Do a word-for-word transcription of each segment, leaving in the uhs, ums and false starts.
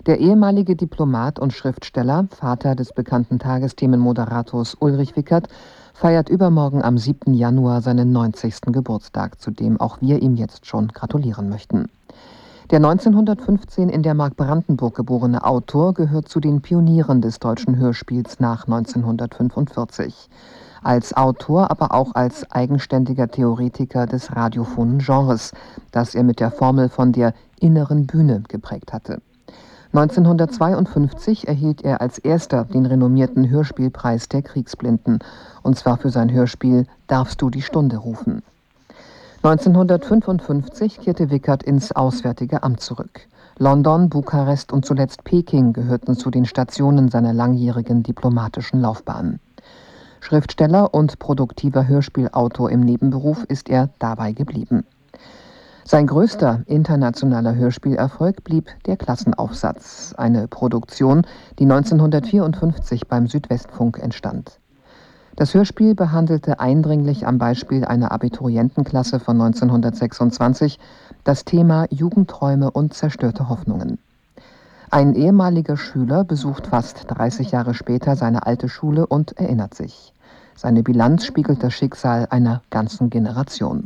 Der ehemalige Diplomat und Schriftsteller, Vater des bekannten Tagesthemenmoderators Ulrich Wickert, feiert übermorgen am siebten Januar seinen neunzigsten Geburtstag, zu dem auch wir ihm jetzt schon gratulieren möchten. Der neunzehnhundertfünfzehn in der Mark Brandenburg geborene Autor gehört zu den Pionieren des deutschen Hörspiels nach neunzehnhundertfünfundvierzig. Als Autor, aber auch als eigenständiger Theoretiker des radiophonen Genres, das er mit der Formel von der inneren Bühne geprägt hatte. neunzehnhundertzweiundfünfzig erhielt er als erster den renommierten Hörspielpreis der Kriegsblinden, und zwar für sein Hörspiel »Darfst du die Stunde rufen?«. neunzehnhundertfünfundfünfzig kehrte Wickert ins Auswärtige Amt zurück. London, Bukarest und zuletzt Peking gehörten zu den Stationen seiner langjährigen diplomatischen Laufbahn. Schriftsteller und produktiver Hörspielautor im Nebenberuf ist er dabei geblieben. Sein größter internationaler Hörspielerfolg blieb Der Klassenaufsatz, eine Produktion, die neunzehnhundertvierundfünfzig beim Südwestfunk entstand. Das Hörspiel behandelte eindringlich am Beispiel einer Abiturientenklasse von neunzehnhundertsechsundzwanzig das Thema Jugendträume und zerstörte Hoffnungen. Ein ehemaliger Schüler besucht fast dreißig Jahre später seine alte Schule und erinnert sich. Seine Bilanz spiegelt das Schicksal einer ganzen Generation.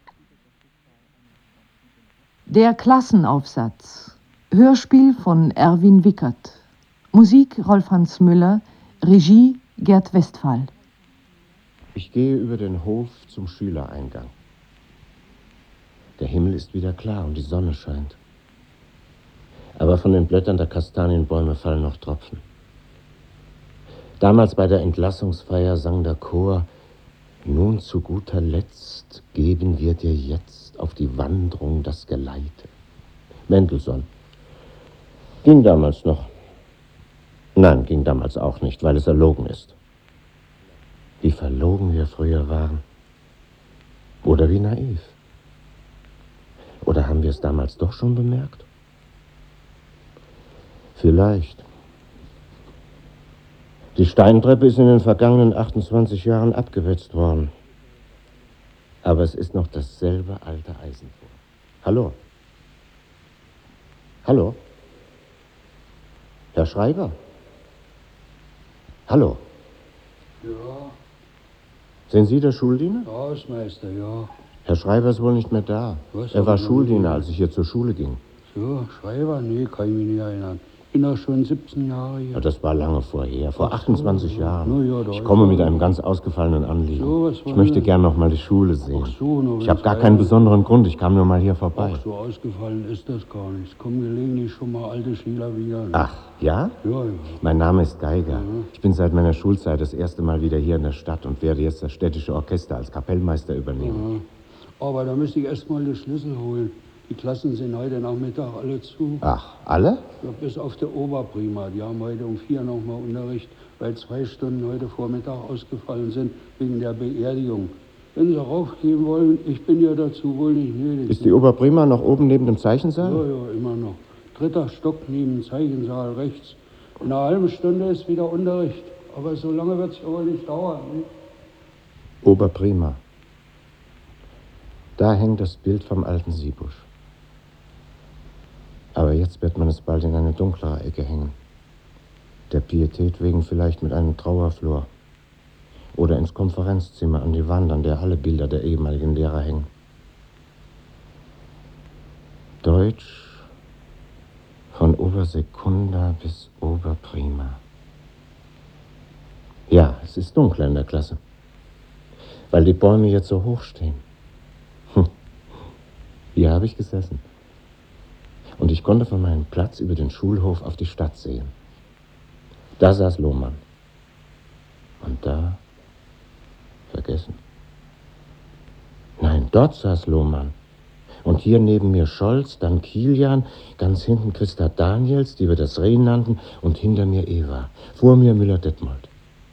Der Klassenaufsatz. Hörspiel von Erwin Wickert. Musik Rolf-Hans Müller. Regie Gerd Westphal. Ich gehe über den Hof zum Schülereingang. Der Himmel ist wieder klar und die Sonne scheint. Aber von den Blättern der Kastanienbäume fallen noch Tropfen. Damals bei der Entlassungsfeier sang der Chor: Nun zu guter Letzt geben wir dir jetzt auf die Wanderung das Geleite. Mendelssohn. Ging damals noch. Nein, ging damals auch nicht, weil es erlogen ist. Wie verlogen wir früher waren. Oder wie naiv. Oder haben wir es damals doch schon bemerkt? Vielleicht. Die Steintreppe ist in den vergangenen achtundzwanzig Jahren abgewetzt worden. Aber es ist noch dasselbe alte Eisen vor. Hallo? Hallo? Herr Schreiber? Hallo? Ja. Sind Sie der Schuldiener? Hausmeister, ja. Herr Schreiber ist wohl nicht mehr da. Was, er war aber Schuldiener, nicht? als ich hier zur Schule ging. So, Schreiber? Nee, kann ich mich nicht erinnern. Ich bin doch schon siebzehn Jahre hier. Ja, das war lange vorher, vor Ach so, achtundzwanzig ja. Jahren. Na ja, da ich ist komme er. mit einem ganz ausgefallenen Anliegen. So, was ich wollen möchte Sie? gern noch mal die Schule sehen. Ach so, nur ich wenn's habe gar heißt- keinen besonderen Grund, ich kam nur mal hier vorbei. Ach, so ausgefallen ist das gar nicht. Es kommen gelegentlich schon mal alte Schüler wieder. Ne? Ach, ja? Ja, ja. Mein Name ist Geiger. Mhm. Ich bin seit meiner Schulzeit das erste Mal wieder hier in der Stadt und werde jetzt das städtische Orchester als Kapellmeister übernehmen. Ja. Aber da müsste ich erst mal den Schlüssel holen. Die Klassen sind heute Nachmittag alle zu. Ach, alle? Ja, bis auf der Oberprima. Die haben heute um vier noch mal Unterricht, weil zwei Stunden heute Vormittag ausgefallen sind wegen der Beerdigung. Wenn Sie raufgehen wollen, ich bin ja dazu wohl nicht nötig. Ist die Oberprima noch oben neben dem Zeichensaal? Ja, ja, immer noch. Dritter Stock neben dem Zeichensaal rechts. In einer halben Stunde ist wieder Unterricht. Aber so lange wird es ja wohl nicht dauern. Ne? Oberprima. Da hängt das Bild vom alten Siebusch. Aber jetzt wird man es bald in eine dunklere Ecke hängen. Der Pietät wegen vielleicht mit einem Trauerflor. Oder ins Konferenzzimmer an die Wand, an der alle Bilder der ehemaligen Lehrer hängen. Deutsch von Obersekunda bis Oberprima. Ja, es ist dunkler in der Klasse, weil die Bäume jetzt so hoch stehen. Hm. Hier habe ich gesessen. Und ich konnte von meinem Platz über den Schulhof auf die Stadt sehen. Da saß Lohmann. Und da... vergessen. Nein, dort saß Lohmann. Und hier neben mir Scholz, dann Kilian, ganz hinten Christa Daniels, die wir das Reh nannten, und hinter mir Eva. Vor mir Müller-Detmold.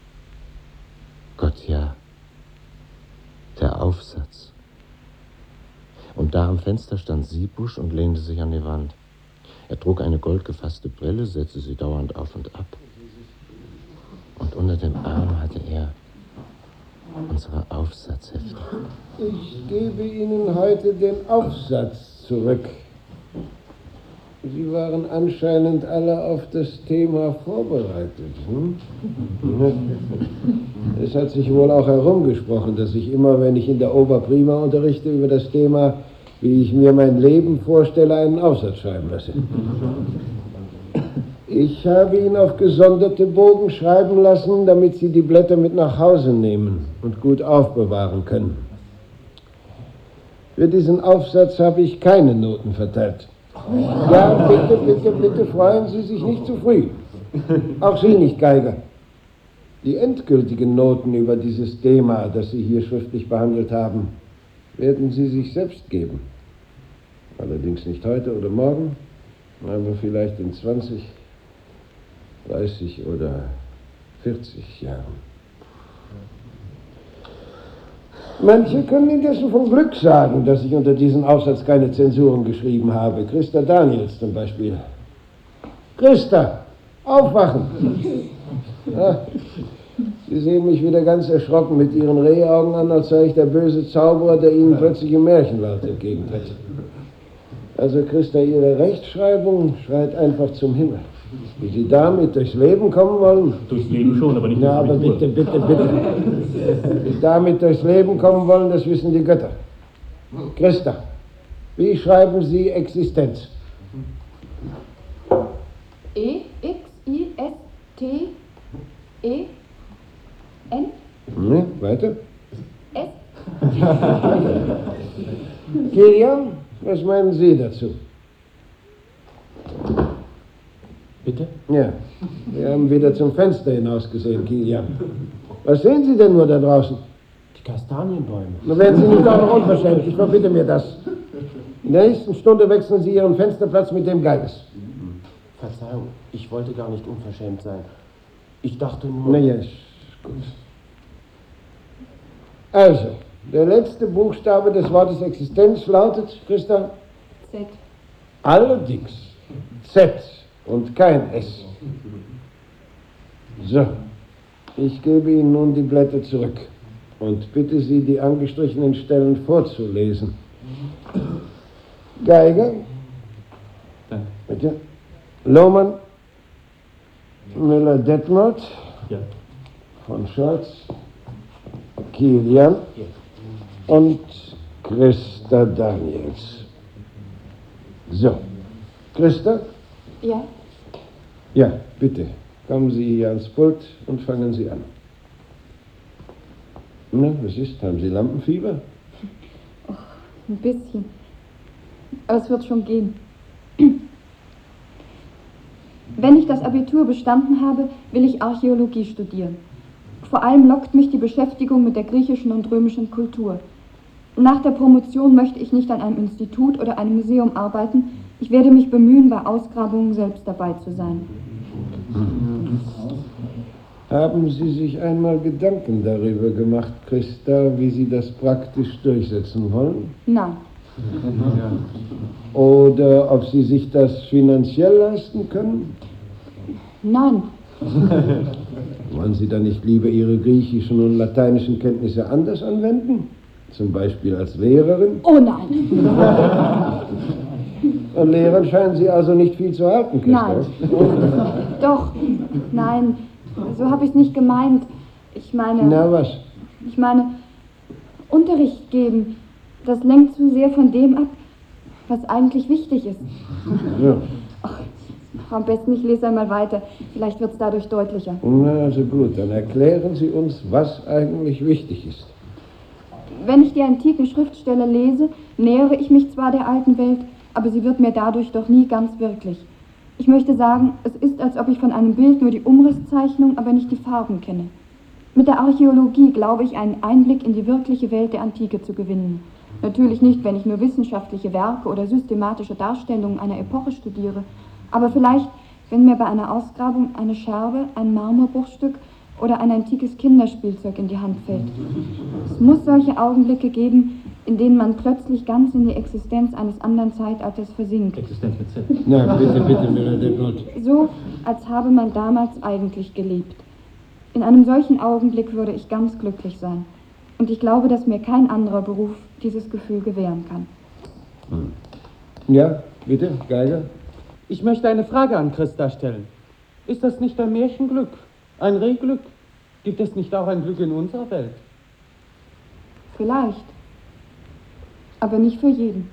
Gott, ja. Der Aufsatz. Und da am Fenster stand Siebusch und lehnte sich an die Wand. Er trug eine goldgefasste Brille, setzte sie dauernd auf und ab. Und unter dem Arm hatte er unsere Aufsatzhefte. Ich gebe Ihnen heute den Aufsatz zurück. Sie waren anscheinend alle auf das Thema vorbereitet. Hm? Es hat sich wohl auch herumgesprochen, dass ich immer, wenn ich in der Oberprima unterrichte, über das Thema, wie ich mir mein Leben vorstelle, einen Aufsatz schreiben lasse. Ich habe ihn auf gesonderte Bogen schreiben lassen, damit Sie die Blätter mit nach Hause nehmen und gut aufbewahren können. Für diesen Aufsatz habe ich keine Noten verteilt. Ja, bitte, bitte, bitte freuen Sie sich nicht zu früh. Auch Sie nicht, Geiger. Die endgültigen Noten über dieses Thema, das Sie hier schriftlich behandelt haben, werden Sie sich selbst geben. Allerdings nicht heute oder morgen, aber vielleicht in zwanzig, dreißig oder vierzig Jahren. Manche können indessen vom Glück sagen, dass ich unter diesem Aufsatz keine Zensuren geschrieben habe. Christa Daniels zum Beispiel. Christa, aufwachen! Ja, Sie sehen mich wieder ganz erschrocken mit Ihren Rehaugen an, als sei ich der böse Zauberer, der Ihnen plötzlich im Märchenwald entgegentritt. Also Christa, Ihre Rechtschreibung schreit einfach zum Himmel. Wie Sie damit durchs Leben kommen wollen? Durchs Leben schon, aber nicht durchs Ja, aber Abitur. bitte, bitte, bitte. Wie Sie damit durchs Leben kommen wollen, das wissen die Götter. Christa, wie schreiben Sie Existenz? E, X, I, S, T, E, N, Ne, weiter. S. Kilian, was meinen Sie dazu? Bitte? Ja, wir haben wieder zum Fenster hinausgesehen, Kilian. Was sehen Sie denn nur da draußen? Die Kastanienbäume. Nun werden Sie nicht auch noch unverschämt, ich verbitte mir das. In der nächsten Stunde wechseln Sie Ihren Fensterplatz mit dem Geiges. Verzeihung, ich wollte gar nicht unverschämt sein. Ich dachte nur... Na ja, ist gut. Also, der letzte Buchstabe des Wortes Existenz lautet, Christa? Z. Allerdings Z und kein S. So, ich gebe Ihnen nun die Blätter zurück und bitte Sie, die angestrichenen Stellen vorzulesen. Geiger. Danke. Bitte. Lohmann. Müller-Detmold. Ja. Von Scholz. Kilian. Ja. Und Christa Daniels. So. Christa? Ja. Ja, bitte. Kommen Sie hier ans Pult und fangen Sie an. Na, was ist? Haben Sie Lampenfieber? Ein bisschen. Aber es wird schon gehen. Wenn ich das Abitur bestanden habe, will ich Archäologie studieren. Vor allem lockt mich die Beschäftigung mit der griechischen und römischen Kultur. Nach der Promotion möchte ich nicht an einem Institut oder einem Museum arbeiten. Ich werde mich bemühen, bei Ausgrabungen selbst dabei zu sein. Haben Sie sich einmal Gedanken darüber gemacht, Christa, wie Sie das praktisch durchsetzen wollen? Nein. Oder ob Sie sich das finanziell leisten können? Nein. Wollen Sie dann nicht lieber Ihre griechischen und lateinischen Kenntnisse anders anwenden? Zum Beispiel als Lehrerin? Oh nein. An Lehrern scheinen Sie also nicht viel zu halten, Christa. Nein. Doch. Nein. So habe ich es nicht gemeint. Ich meine... Na was? Ich meine, Unterricht geben, das lenkt zu sehr von dem ab, was eigentlich wichtig ist. Ja. Ach, am besten ich lese einmal weiter. Vielleicht wird es dadurch deutlicher. Na, also gut, dann erklären Sie uns, was eigentlich wichtig ist. Wenn ich die antiken Schriftsteller lese, nähere ich mich zwar der alten Welt, aber sie wird mir dadurch doch nie ganz wirklich. Ich möchte sagen, es ist, als ob ich von einem Bild nur die Umrisszeichnung, aber nicht die Farben kenne. Mit der Archäologie glaube ich, einen Einblick in die wirkliche Welt der Antike zu gewinnen. Natürlich nicht, wenn ich nur wissenschaftliche Werke oder systematische Darstellungen einer Epoche studiere, aber vielleicht, wenn mir bei einer Ausgrabung eine Scherbe, ein Marmorbruchstück oder ein antikes Kinderspielzeug in die Hand fällt. Es muss solche Augenblicke geben, in denen man plötzlich ganz in die Existenz eines anderen Zeitalters versinkt. Existenz mit Z. Na, bitte, bitte, Müller-Detmold. So, als habe man damals eigentlich gelebt. In einem solchen Augenblick würde ich ganz glücklich sein. Und ich glaube, dass mir kein anderer Beruf dieses Gefühl gewähren kann. Ja, bitte, Geiger? Ich möchte eine Frage an Christa stellen. Ist das nicht ein Märchenglück? Ein Rehglück? Gibt es nicht auch ein Glück in unserer Welt? Vielleicht. Aber nicht für jeden.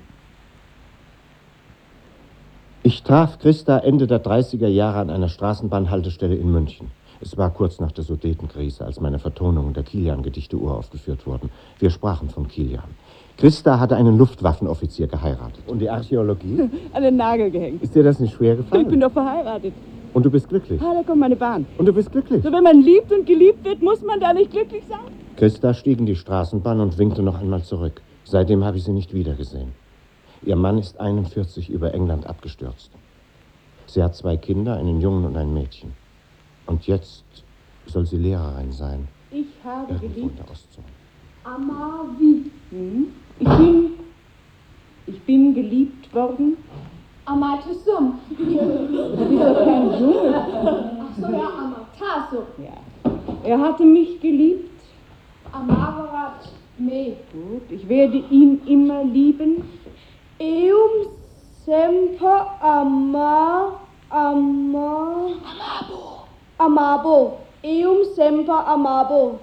Ich traf Christa Ende der dreißiger Jahre an einer Straßenbahnhaltestelle in München. Es war kurz nach der Sudetenkrise, als meine Vertonungen der Kilian-Gedichte uraufgeführt wurden. Wir sprachen von Kilian. Christa hatte einen Luftwaffenoffizier geheiratet. Und die Archäologie? An den Nagel gehängt. Ist dir das nicht schwer gefallen? Ich bin doch verheiratet. Und du bist glücklich? Ah, da kommt meine Bahn. Und du bist glücklich? So, wenn man liebt und geliebt wird, muss man da nicht glücklich sein? Christa stieg in die Straßenbahn und winkte noch einmal zurück. Seitdem habe ich sie nicht wiedergesehen. Ihr Mann ist einundvierzig über England abgestürzt. Sie hat zwei Kinder, einen Jungen und ein Mädchen. Und jetzt soll sie Lehrerin sein. Ich habe Irgendwo in geliebt. der Ostzone. Amavi. Hm? Ich bin... Ich bin geliebt worden. Amatusum. Du bist doch kein Junge. Ach so, ja, Amatasu. Ja. Er hatte mich geliebt. Amavarat me. Gut, ich werde ihn immer lieben. Eum semper ama... ama... Amabo. Amabo. Eum semper amabo.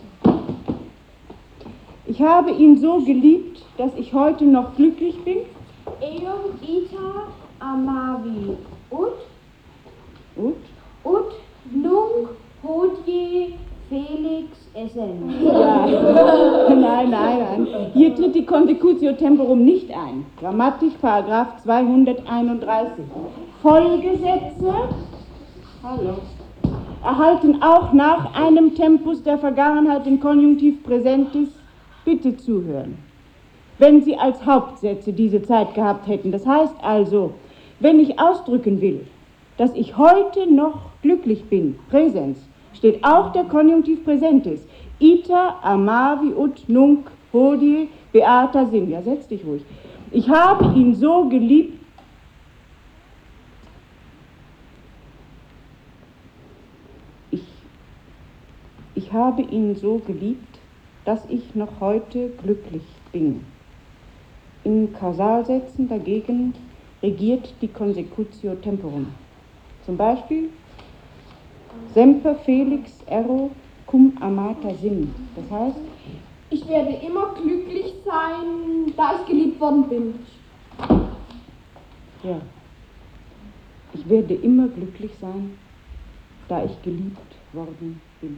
Ich habe ihn so geliebt, dass ich heute noch glücklich bin. Eum ita amavi. Und? Und? Und nunc hodie Felix essen. Ja. Nein, nein, nein. Hier tritt die Consecutio Temporum nicht ein. Grammatik, Paragraph zweihunderteinunddreißig. Folgesätze Hallo. erhalten auch nach einem Tempus der Vergangenheit den Konjunktiv Präsentis. Bitte zuhören. Wenn Sie als Hauptsätze diese Zeit gehabt hätten, das heißt also, wenn ich ausdrücken will, dass ich heute noch glücklich bin, Präsens, steht auch der Konjunktiv Präsentis. Ita amavi ut nunc hodie beata sim. Ja, setz dich ruhig. Ich habe ihn so geliebt. Ich, ich habe ihn so geliebt, dass ich noch heute glücklich bin. In Kausalsätzen dagegen regiert die Consecutio Temporum. Zum Beispiel semper felix erro cum amata sim. Das heißt, ich werde immer glücklich sein, da ich geliebt worden bin. Ja, ich werde immer glücklich sein, da ich geliebt worden bin.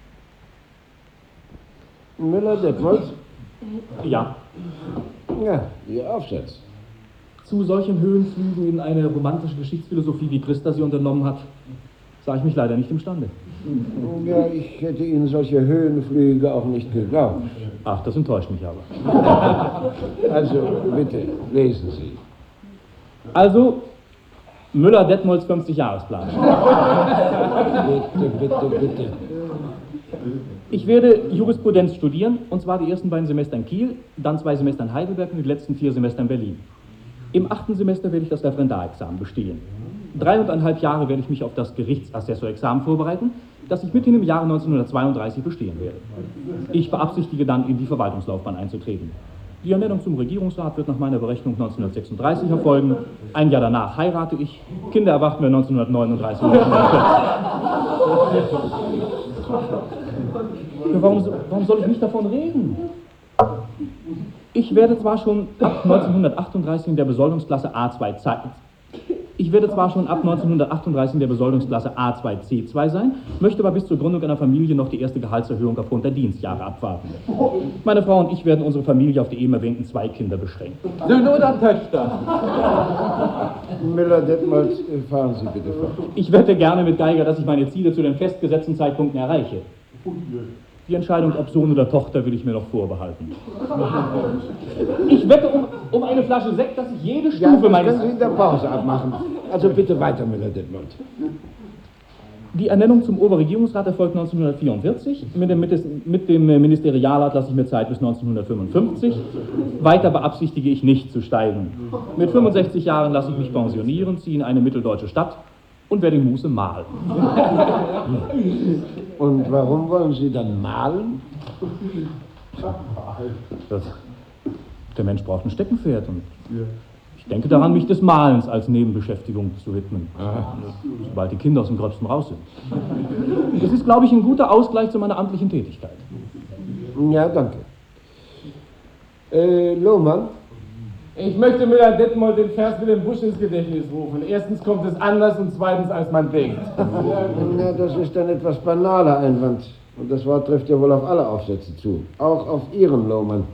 Müller-Detmold? Ja. Ja, Ihr Aufsatz. Zu solchen Höhenflügen in eine romantische Geschichtsphilosophie, wie Christa sie unternommen hat, sah ich mich leider nicht imstande. Ja, ich hätte Ihnen solche Höhenflüge auch nicht geglaubt. Ach, das enttäuscht mich aber. Also, bitte, lesen Sie. Also, Müller-Detmolds fünfzig-Jahresplan. Bitte, bitte, bitte. Ich werde Jurisprudenz studieren, und zwar die ersten beiden Semester in Kiel, dann zwei Semester in Heidelberg und die letzten vier Semester in Berlin. Im achten Semester werde ich das Referendarexamen bestehen. Dreieinhalb Jahre werde ich mich auf das Gerichtsassessorexamen vorbereiten, das ich mithin im Jahre neunzehnhundertzweiunddreißig bestehen werde. Ich beabsichtige dann, in die Verwaltungslaufbahn einzutreten. Die Ernennung zum Regierungsrat wird nach meiner Berechnung neunzehnhundertsechsunddreißig erfolgen. Ein Jahr danach heirate ich. Kinder erwarten wir neunzehnhundertneununddreißig. Ja, warum, warum soll ich nicht davon reden? Ich werde zwar schon ab neunzehnhundertachtunddreißig in der Besoldungsklasse A zwei C Ich werde zwar schon ab neunzehnhundertachtunddreißig in der Besoldungsklasse A zwei C zwei sein, möchte aber bis zur Gründung einer Familie noch die erste Gehaltserhöhung aufgrund der Dienstjahre abwarten. Meine Frau und ich werden unsere Familie auf die eben erwähnten zwei Kinder beschränken. Söhne oder Töchter? Müller-Detmold, fahren Sie bitte fort. Ich wette gerne mit Geiger, dass ich meine Ziele zu den festgesetzten Zeitpunkten erreiche. Die Entscheidung, ob Sohn oder Tochter, will ich mir noch vorbehalten. Ich wette um, um eine Flasche Sekt, dass ich jede Stufe ja, das meines... können Sie in der Pause abmachen. Also bitte weiter, Müller-Detmold. Die Ernennung zum Oberregierungsrat erfolgt neunzehnhundertvierundvierzig. Mit dem, mit dem Ministerialrat lasse ich mir Zeit bis neunzehnhundertfünfundfünfzig. Weiter beabsichtige ich nicht zu steigen. Mit fünfundsechzig Jahren lasse ich mich pensionieren, ziehe in eine mitteldeutsche Stadt und werde in Muße malen. Und warum wollen Sie dann malen? Das, der Mensch braucht ein Steckenpferd und Ich denke daran, mich des Malens als Nebenbeschäftigung zu widmen, sobald die Kinder aus dem Gröbsten raus sind. Das ist, glaube ich, ein guter Ausgleich zu meiner amtlichen Tätigkeit. Ja, danke. Äh, Lohmann? Ich möchte Müller-Detmold den Vers mit dem Busch ins Gedächtnis rufen. Erstens kommt es anders und zweitens, als man denkt. Ja, das ist ein etwas banaler Einwand. Und das Wort trifft ja wohl auf alle Aufsätze zu. Auch auf Ihren, Lohmann.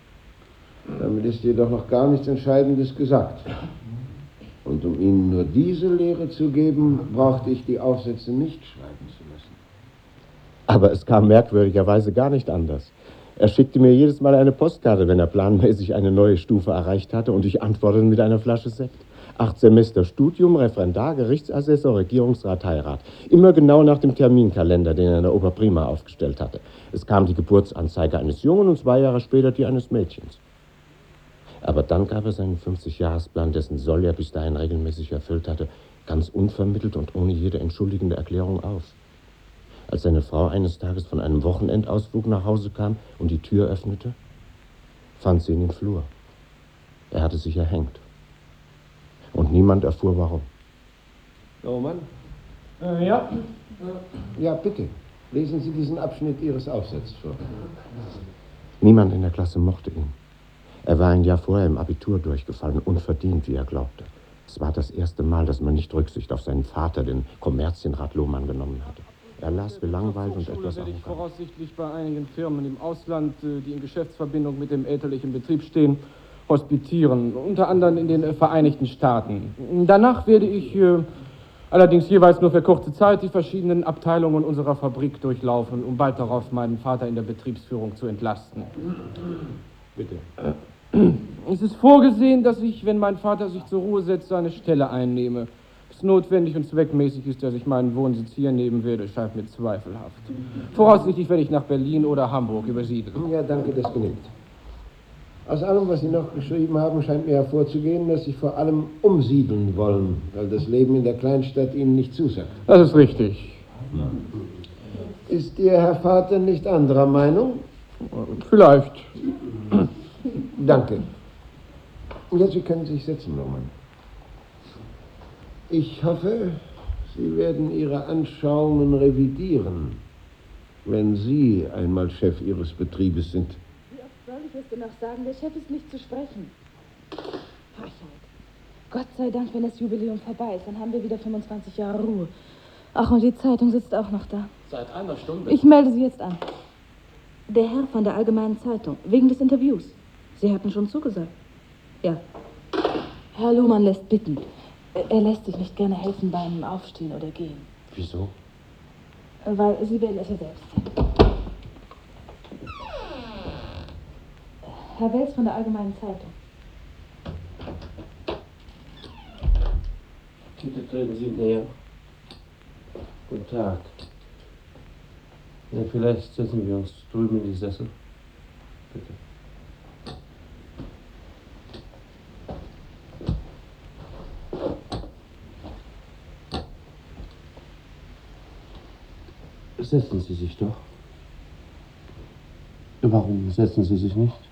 Damit ist jedoch noch gar nichts Entscheidendes gesagt. Und um Ihnen nur diese Lehre zu geben, brauchte ich die Aufsätze nicht schreiben zu lassen. Aber es kam merkwürdigerweise gar nicht anders. Er schickte mir jedes Mal eine Postkarte, wenn er planmäßig eine neue Stufe erreicht hatte, und ich antwortete mit einer Flasche Sekt. Acht Semester Studium, Referendar, Gerichtsassessor, Regierungsrat, Heirat. Immer genau nach dem Terminkalender, den er in der Oberprima aufgestellt hatte. Es kam die Geburtsanzeige eines Jungen und zwei Jahre später die eines Mädchens. Aber dann gab er seinen fünfzig-Jahresplan, dessen Soll er bis dahin regelmäßig erfüllt hatte, ganz unvermittelt und ohne jede entschuldigende Erklärung auf. Als seine Frau eines Tages von einem Wochenendausflug nach Hause kam und die Tür öffnete, fand sie ihn im Flur. Er hatte sich erhängt. Und niemand erfuhr, warum. Lohmann? Äh, ja? Ja, bitte. Lesen Sie diesen Abschnitt Ihres Aufsatzes vor. Niemand in der Klasse mochte ihn. Er war ein Jahr vorher im Abitur durchgefallen, unverdient, wie er glaubte. Es war das erste Mal, dass man nicht Rücksicht auf seinen Vater, den Kommerzienrat Lohmann, genommen hatte. Er las gelangweilt und etwas werde ich arrogant. voraussichtlich bei einigen Firmen im Ausland, die in Geschäftsverbindung mit dem elterlichen Betrieb stehen, hospitieren, unter anderem in den Vereinigten Staaten. Danach werde ich äh, allerdings jeweils nur für kurze Zeit die verschiedenen Abteilungen unserer Fabrik durchlaufen, um bald darauf meinen Vater in der Betriebsführung zu entlasten. Bitte. Es ist vorgesehen, dass ich, wenn mein Vater sich zur Ruhe setzt, seine Stelle einnehme. Es notwendig und zweckmäßig ist, dass ich meinen Wohnsitz hier nehmen werde, scheint mir zweifelhaft. Voraussichtlich werde ich nach Berlin oder Hamburg übersiedeln. Ja, danke, das genügt. Aus allem, was Sie noch geschrieben haben, scheint mir hervorzugehen, dass Sie vor allem umsiedeln wollen, weil das Leben in der Kleinstadt Ihnen nicht zusagt. Das ist richtig. Ist Ihr Herr Vater nicht anderer Meinung? Vielleicht. Danke. Jetzt, Sie können sich setzen, Lohmann. Ich hoffe, Sie werden Ihre Anschauungen revidieren, wenn Sie einmal Chef Ihres Betriebes sind. Wie oft soll ich es denn noch sagen? Der Chef ist nicht zu sprechen. Frechheit. Gott sei Dank, wenn das Jubiläum vorbei ist, dann haben wir wieder fünfundzwanzig Jahre Ruhe. Ach, und die Zeitung sitzt auch noch da. Seit einer Stunde. Ich melde sie jetzt an. Der Herr von der Allgemeinen Zeitung, wegen des Interviews. Sie hatten schon zugesagt. Ja. Herr Lohmann lässt bitten. Er lässt sich nicht gerne helfen beim Aufstehen oder Gehen. Wieso? Weil Sie werden es ja selbst sehen. Herr Wels von der Allgemeinen Zeitung. Bitte treten Sie näher. Guten Tag. Ja, vielleicht setzen wir uns drüben in die Sessel. Bitte. Setzen Sie sich doch. Warum setzen Sie sich nicht?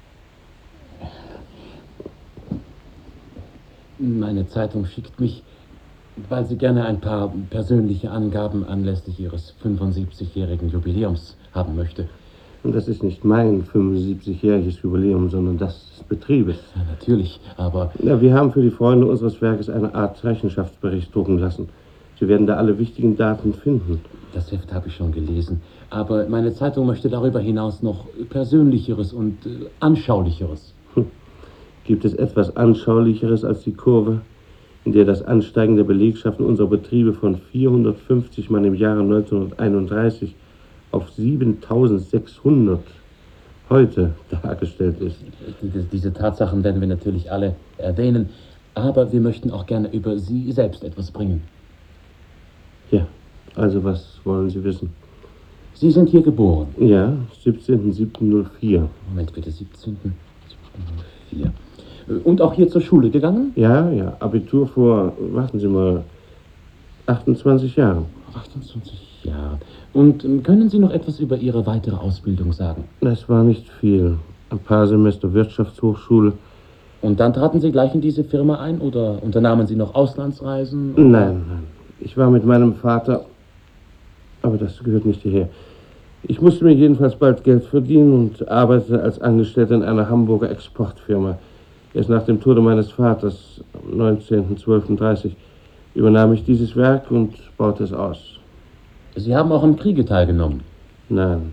Meine Zeitung schickt mich, weil sie gerne ein paar persönliche Angaben anlässlich ihres fünfundsiebzigjährigen Jubiläums haben möchte. Und das ist nicht mein fünfundsiebzigjähriges Jubiläum, sondern das des Betriebes. Ja, natürlich, aber... Ja, wir haben für die Freunde unseres Werkes eine Art Rechenschaftsbericht drucken lassen. Sie werden da alle wichtigen Daten finden. Das Heft habe ich schon gelesen. Aber meine Zeitung möchte darüber hinaus noch Persönlicheres und äh, Anschaulicheres. Hm. Gibt es etwas Anschaulicheres als die Kurve, in der das Ansteigen der Belegschaften unserer Betriebe von vierhundertfünfzig Mann im Jahre neunzehnhunderteinunddreißig auf siebentausendsechshundert heute dargestellt ist? Diese, diese Tatsachen werden wir natürlich alle erwähnen, aber wir möchten auch gerne über Sie selbst etwas bringen. Ja, also was wollen Sie wissen? Sie sind hier geboren? Ja, siebzehnten siebten null vier. Moment bitte, siebzehnten siebten null vier. Und auch hier zur Schule gegangen? Ja, ja, Abitur vor, warten Sie mal, achtundzwanzig Jahren. achtundzwanzig Jahre. Und können Sie noch etwas über Ihre weitere Ausbildung sagen? Das war nicht viel. Ein paar Semester Wirtschaftshochschule, Und dann traten Sie gleich in diese Firma ein oder unternahmen Sie noch Auslandsreisen? Nein, nein. Ich war mit meinem Vater, aber das gehört nicht hierher. Ich musste mir jedenfalls bald Geld verdienen und arbeitete als Angestellter in einer Hamburger Exportfirma. Erst nach dem Tode meines Vaters, am neunzehnten zwölften dreißig, übernahm ich dieses Werk und baute es aus. Sie haben auch im Kriege teilgenommen? Nein.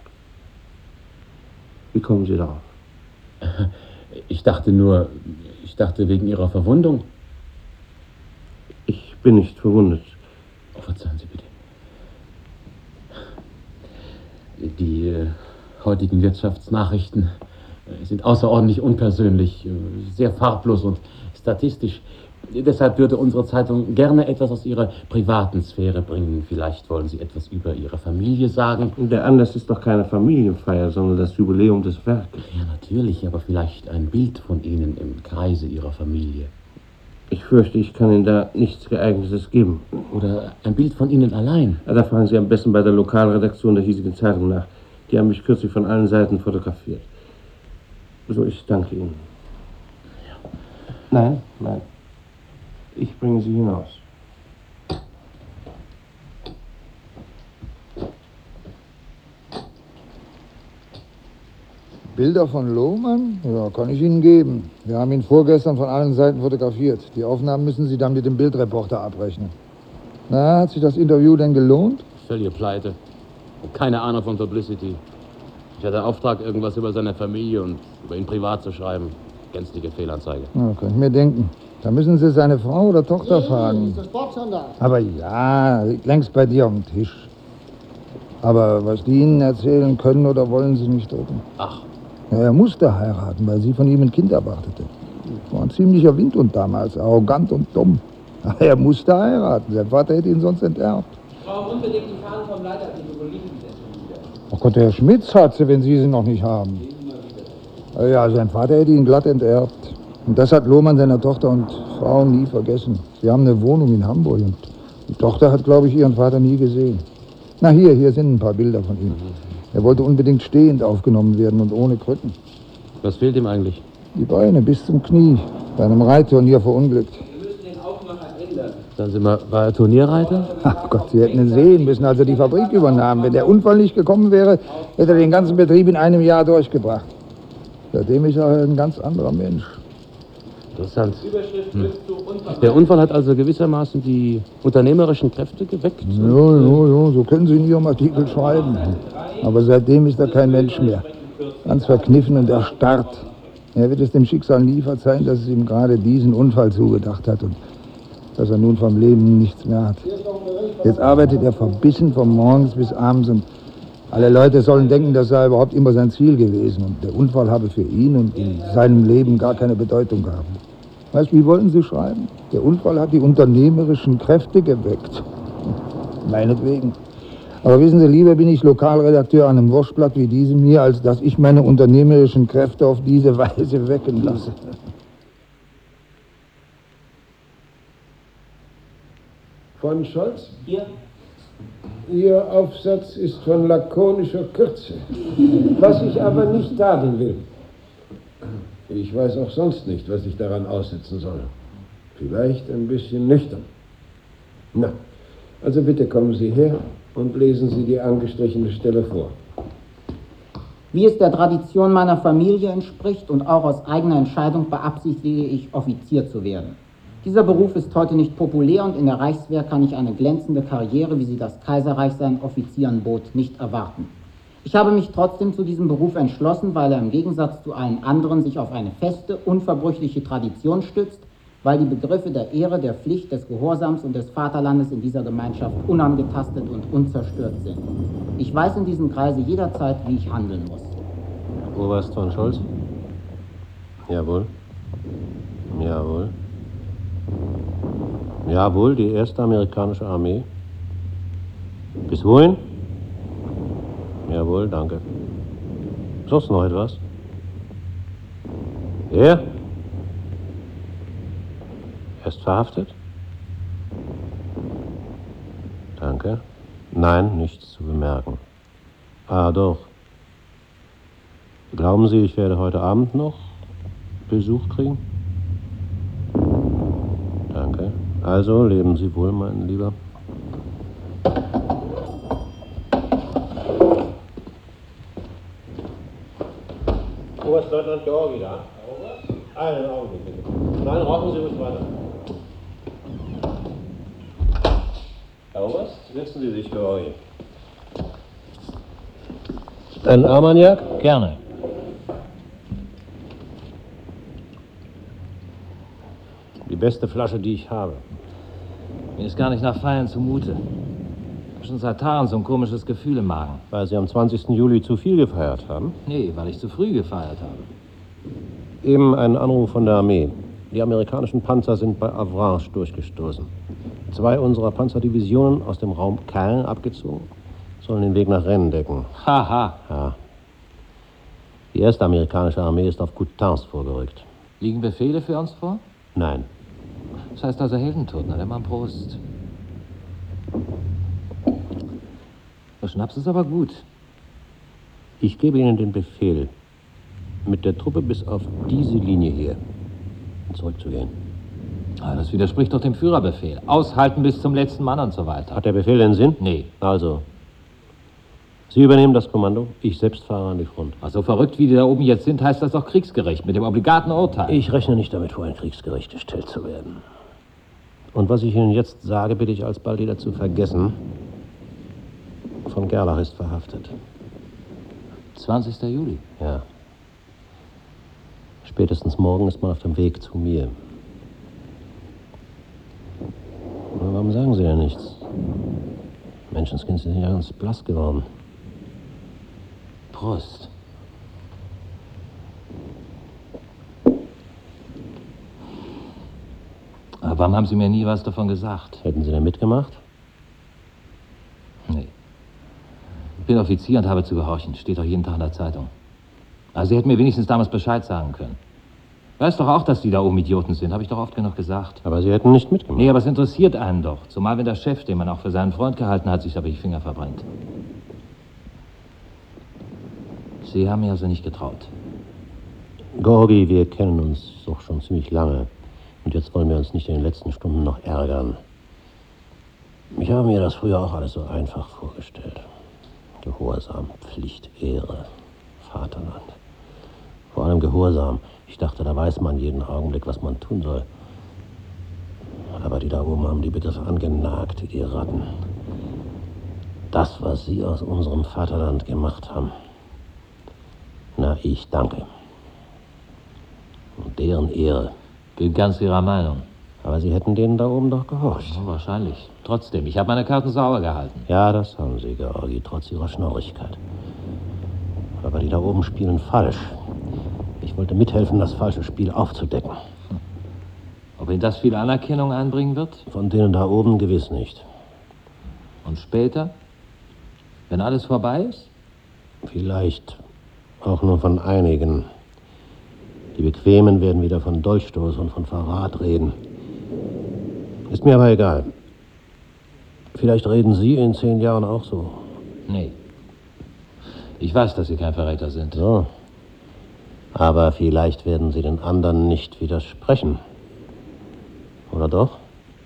Wie kommen Sie darauf? Ich dachte nur, ich dachte wegen Ihrer Verwundung. Ich bin nicht verwundet. Oh, verzeihen Sie bitte. Die äh, heutigen Wirtschaftsnachrichten äh, sind außerordentlich unpersönlich, äh, sehr farblos und statistisch. Deshalb würde unsere Zeitung gerne etwas aus Ihrer privaten Sphäre bringen. Vielleicht wollen Sie etwas über Ihre Familie sagen. Der Anlass ist doch keine Familienfeier, sondern das Jubiläum des Werkes. Ja, natürlich, aber vielleicht ein Bild von Ihnen im Kreise Ihrer Familie. Ich fürchte, ich kann Ihnen da nichts Geeignetes geben. Oder ein Bild von Ihnen allein. Ja, da fragen Sie am besten bei der Lokalredaktion der hiesigen Zeitung nach. Die haben mich kürzlich von allen Seiten fotografiert. So, ich danke Ihnen. Ja. Nein, nein. Ich bringe Sie hinaus. Bilder von Lohmann? Ja, kann ich Ihnen geben. Wir haben ihn vorgestern von allen Seiten fotografiert. Die Aufnahmen müssen Sie dann mit dem Bildreporter abrechnen. Na, hat sich das Interview denn gelohnt? Völlige Pleite. Keine Ahnung von Publicity. Ich hatte Auftrag, irgendwas über seine Familie und über ihn privat zu schreiben. Gänzliche Fehlanzeige. Ja, kann ich mir denken. Da müssen Sie seine Frau oder Tochter fragen. Aber ja, liegt längst bei dir auf dem Tisch. Aber was die Ihnen erzählen können oder wollen Sie nicht drücken. Ach. Ja, er musste heiraten, weil sie von ihm ein Kind erwartete. War ein ziemlicher Windhund damals, arrogant und dumm. Aber er musste heiraten. Sein Vater hätte ihn sonst enterbt. Ich brauche unbedingt die Fahnen vom Leiterteam. Wo liegen die denn schon wieder? Ach Gott, der Schmitz hat sie, wenn Sie sie noch nicht haben. Ja, sein Vater hätte ihn glatt enterbt. Und das hat Lohmann seiner Tochter und Frau nie vergessen. Sie haben eine Wohnung in Hamburg und die Tochter hat, glaube ich, ihren Vater nie gesehen. Na, hier, hier sind ein paar Bilder von ihm. Er wollte unbedingt stehend aufgenommen werden und ohne Krücken. Was fehlt ihm eigentlich? Die Beine bis zum Knie. Bei einem Reitturnier verunglückt. Wir müssen den Aufmacher ändern. Sagen Sie mal, war er Turnierreiter? Ach Gott, Sie hätten ihn sehen müssen, als er die Fabrik übernahm. Wenn der Unfall nicht gekommen wäre, hätte er den ganzen Betrieb in einem Jahr durchgebracht. Seitdem ist er ein ganz anderer Mensch. Interessant. Hm. Der Unfall hat also gewissermaßen die unternehmerischen Kräfte geweckt? Ja, ja, ja, so können Sie in Ihrem Artikel schreiben. Aber seitdem ist er kein Mensch mehr. Ganz verkniffen und erstarrt. Er wird es dem Schicksal nie verzeihen, dass es ihm gerade diesen Unfall zugedacht hat und dass er nun vom Leben nichts mehr hat. Jetzt arbeitet er verbissen von morgens bis abends und alle Leute sollen denken, das sei überhaupt immer sein Ziel gewesen und der Unfall habe für ihn und in seinem Leben gar keine Bedeutung gehabt. Weißt du, wie wollten Sie schreiben? Der Unfall hat die unternehmerischen Kräfte geweckt. Meinetwegen. Aber wissen Sie, lieber bin ich Lokalredakteur an einem Wurstblatt wie diesem hier, als dass ich meine unternehmerischen Kräfte auf diese Weise wecken lasse. Von Scholz? Hier. Ihr Aufsatz ist von lakonischer Kürze, was ich aber nicht tadeln will. Ich weiß auch sonst nicht, was ich daran aussetzen soll. Vielleicht ein bisschen nüchtern. Na, also bitte kommen Sie her und lesen Sie die angestrichene Stelle vor. Wie es der Tradition meiner Familie entspricht und auch aus eigener Entscheidung beabsichtige ich, Offizier zu werden. Dieser Beruf ist heute nicht populär und in der Reichswehr kann ich eine glänzende Karriere, wie sie das Kaiserreich seinen Offizieren bot, nicht erwarten. Ich habe mich trotzdem zu diesem Beruf entschlossen, weil er im Gegensatz zu allen anderen sich auf eine feste, unverbrüchliche Tradition stützt, weil die Begriffe der Ehre, der Pflicht, des Gehorsams und des Vaterlandes in dieser Gemeinschaft unangetastet und unzerstört sind. Ich weiß in diesem Kreise jederzeit, wie ich handeln muss. Oberst von Scholz? Jawohl. Jawohl. Jawohl, die erste amerikanische Armee. Bis wohin? Jawohl, danke. Sonst noch etwas? Er? Er ist verhaftet? Danke. Nein, nichts zu bemerken. Ah, doch. Glauben Sie, ich werde heute Abend noch Besuch kriegen? Danke. Also, leben Sie wohl, mein Lieber. Oberstleutnant Georgi da. Einen Augenblick, bitte. Nein, rauchen Sie ruhig weiter. Herr Oberst, setzen Sie sich, Georgi. Ein Armagnac? Gerne. Die beste Flasche, die ich habe. Mir ist gar nicht nach Feiern zumute. Ich habe schon seit Tagen so ein komisches Gefühl im Magen. Weil Sie am zwanzigsten Juli zu viel gefeiert haben? Nee, weil ich zu früh gefeiert habe. Eben ein Anruf von der Armee. Die amerikanischen Panzer sind bei Avranches durchgestoßen. Zwei unserer Panzerdivisionen aus dem Raum Caen abgezogen, sollen den Weg nach Rennes decken. Haha. Ja. Die erste amerikanische Armee ist auf Coutances vorgerückt. Liegen Befehle für uns vor? Nein. Das heißt also Heldentod, na der Mann Prost. Der Schnaps ist aber gut. Ich gebe Ihnen den Befehl, mit der Truppe bis auf diese Linie hier zurückzugehen. Ah, das widerspricht doch dem Führerbefehl. Aushalten bis zum letzten Mann und so weiter. Hat der Befehl den Sinn? Nee. Also, Sie übernehmen das Kommando, ich selbst fahre an die Front. Ach, so verrückt wie die da oben jetzt sind, heißt das doch kriegsgerecht, mit dem obligaten Urteil. Ich rechne nicht damit, vor ein Kriegsgericht gestellt zu werden. Und was ich Ihnen jetzt sage, bitte ich alsbald wieder zu vergessen. Von Gerlach ist verhaftet. zwanzigsten Juli? Ja. Spätestens morgen ist man auf dem Weg zu mir. Aber warum sagen Sie denn nichts? Menschenskind, Sie sind ja ganz blass geworden. Prost. Aber warum haben Sie mir nie was davon gesagt? Hätten Sie denn mitgemacht? Nee. Ich bin Offizier und habe zu gehorchen. Steht doch jeden Tag in der Zeitung. Also Sie hätten mir wenigstens damals Bescheid sagen können. Weiß doch auch, dass die da oben Idioten sind. Habe ich doch oft genug gesagt. Aber Sie hätten nicht mitgemacht. Nee, aber es interessiert einen doch. Zumal wenn der Chef, den man auch für seinen Freund gehalten hat, sich dabei die Finger verbrennt. Sie haben mir also nicht getraut. Georgi, wir kennen uns doch schon ziemlich lange. Und jetzt wollen wir uns nicht in den letzten Stunden noch ärgern. Ich habe mir das früher auch alles so einfach vorgestellt. Gehorsam, Pflicht, Ehre, Vaterland. Vor allem Gehorsam. Ich dachte, da weiß man jeden Augenblick, was man tun soll. Aber die da oben haben die Begriffe angenagt, wie die Ratten. Das, was Sie aus unserem Vaterland gemacht haben. Na, ich danke. Und deren Ehre. Bin ganz Ihrer Meinung. Aber Sie hätten denen da oben doch gehorcht. Ja, wahrscheinlich. Trotzdem, ich habe meine Karten sauber gehalten. Ja, das haben Sie, Georgi, trotz Ihrer Schnorrigkeit. Aber die da oben spielen falsch. Ich wollte mithelfen, das falsche Spiel aufzudecken. Hm. Ob Ihnen das viel Anerkennung einbringen wird? Von denen da oben gewiss nicht. Und später? Wenn alles vorbei ist? Vielleicht auch nur von einigen. Die Bequemen werden wieder von Dolchstoß und von Verrat reden. Ist mir aber egal. Vielleicht reden Sie in zehn Jahren auch so. Nee. Ich weiß, dass Sie kein Verräter sind. So. Aber vielleicht werden Sie den anderen nicht widersprechen. Oder doch?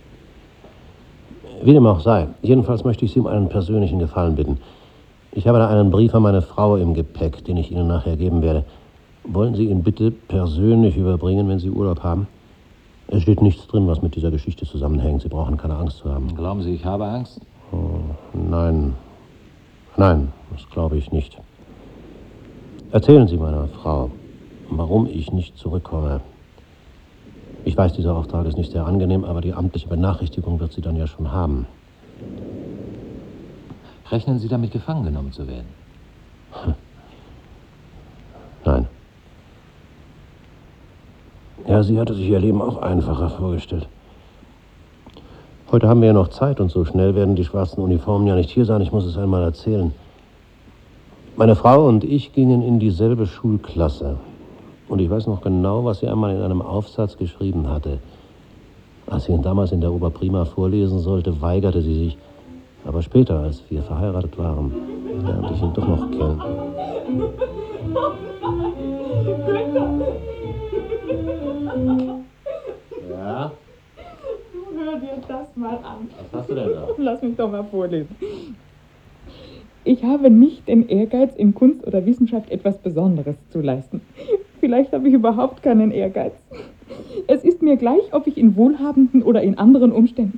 Wie dem auch sei. Jedenfalls möchte ich Sie um einen persönlichen Gefallen bitten. Ich habe da einen Brief an meine Frau im Gepäck, den ich Ihnen nachher geben werde. Wollen Sie ihn bitte persönlich überbringen, wenn Sie Urlaub haben? Es steht nichts drin, was mit dieser Geschichte zusammenhängt. Sie brauchen keine Angst zu haben. Glauben Sie, ich habe Angst? Oh, nein. Nein, das glaube ich nicht. Erzählen Sie meiner Frau, warum ich nicht zurückkomme. Ich weiß, dieser Auftrag ist nicht sehr angenehm, aber die amtliche Benachrichtigung wird sie dann ja schon haben. Rechnen Sie damit, gefangen genommen zu werden? Nein. Ja, sie hatte sich ihr Leben auch einfacher vorgestellt. Heute haben wir ja noch Zeit und so schnell werden die schwarzen Uniformen ja nicht hier sein. Ich muss es einmal erzählen. Meine Frau und ich gingen in dieselbe Schulklasse. Und ich weiß noch genau, was sie einmal in einem Aufsatz geschrieben hatte. Als sie ihn damals in der Oberprima vorlesen sollte, weigerte sie sich. Aber später, als wir verheiratet waren, lernte ich ihn doch noch kennen. du denn da? Lass mich doch mal vorlesen. Ich habe nicht den Ehrgeiz, in Kunst oder Wissenschaft etwas Besonderes zu leisten. Vielleicht habe ich überhaupt keinen Ehrgeiz. Es ist mir gleich, ob ich in wohlhabenden oder in anderen Umständen...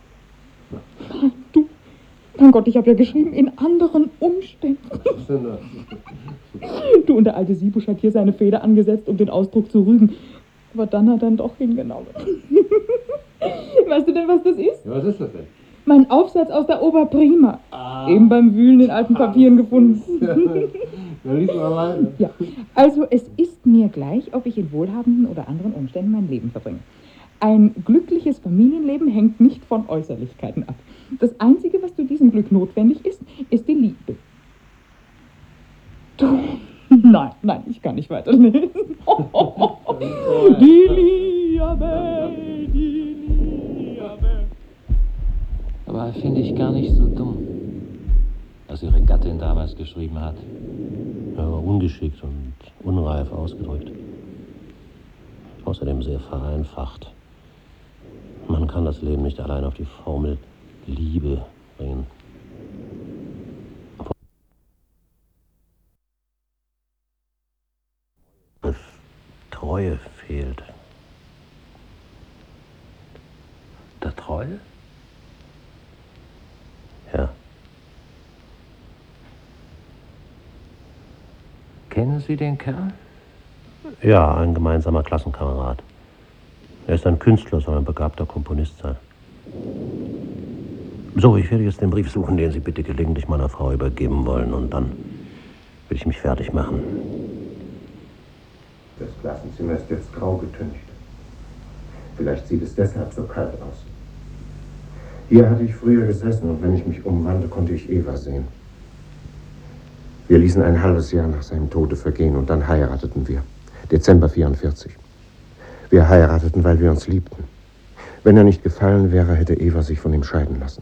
Du, mein Gott, ich habe ja geschrieben, in anderen Umständen. Du, und der alte Siebusch hat hier seine Feder angesetzt, um den Ausdruck zu rügen. Aber dann hat er ihn doch hingenommen. Weißt du denn, was das ist? Ja, was ist das denn? Mein Aufsatz aus der Oberprima. Ah. Eben beim Wühlen in alten Papieren gefunden. Ja, lies mal weiter. Ja, also es ist mir gleich, ob ich in wohlhabenden oder anderen Umständen mein Leben verbringe. Ein glückliches Familienleben hängt nicht von Äußerlichkeiten ab. Das Einzige, was zu diesem Glück notwendig ist, ist die Liebe. Du, nein, nein, ich kann nicht weiterlesen. Die Liebe, die Liebe. Aber finde ich gar nicht so dumm, was ihre Gattin damals geschrieben hat. Ja, ungeschickt und unreif ausgedrückt. Außerdem sehr vereinfacht. Man kann das Leben nicht allein auf die Formel Liebe bringen. Treue fehlt. Der Treue? Ja. Kennen Sie den Kerl? Ja, ein gemeinsamer Klassenkamerad. Er ist ein Künstler, soll ein begabter Komponist sein. So, ich werde jetzt den Brief suchen, den Sie bitte gelegentlich meiner Frau übergeben wollen, und dann will ich mich fertig machen. Das Klassenzimmer ist jetzt grau getüncht. Vielleicht sieht es deshalb so kalt aus. Hier hatte ich früher gesessen, und wenn ich mich umwandte, konnte ich Eva sehen. Wir ließen ein halbes Jahr nach seinem Tode vergehen, und dann heirateten wir. Dezember vierundvierzig. Wir heirateten, weil wir uns liebten. Wenn er nicht gefallen wäre, hätte Eva sich von ihm scheiden lassen.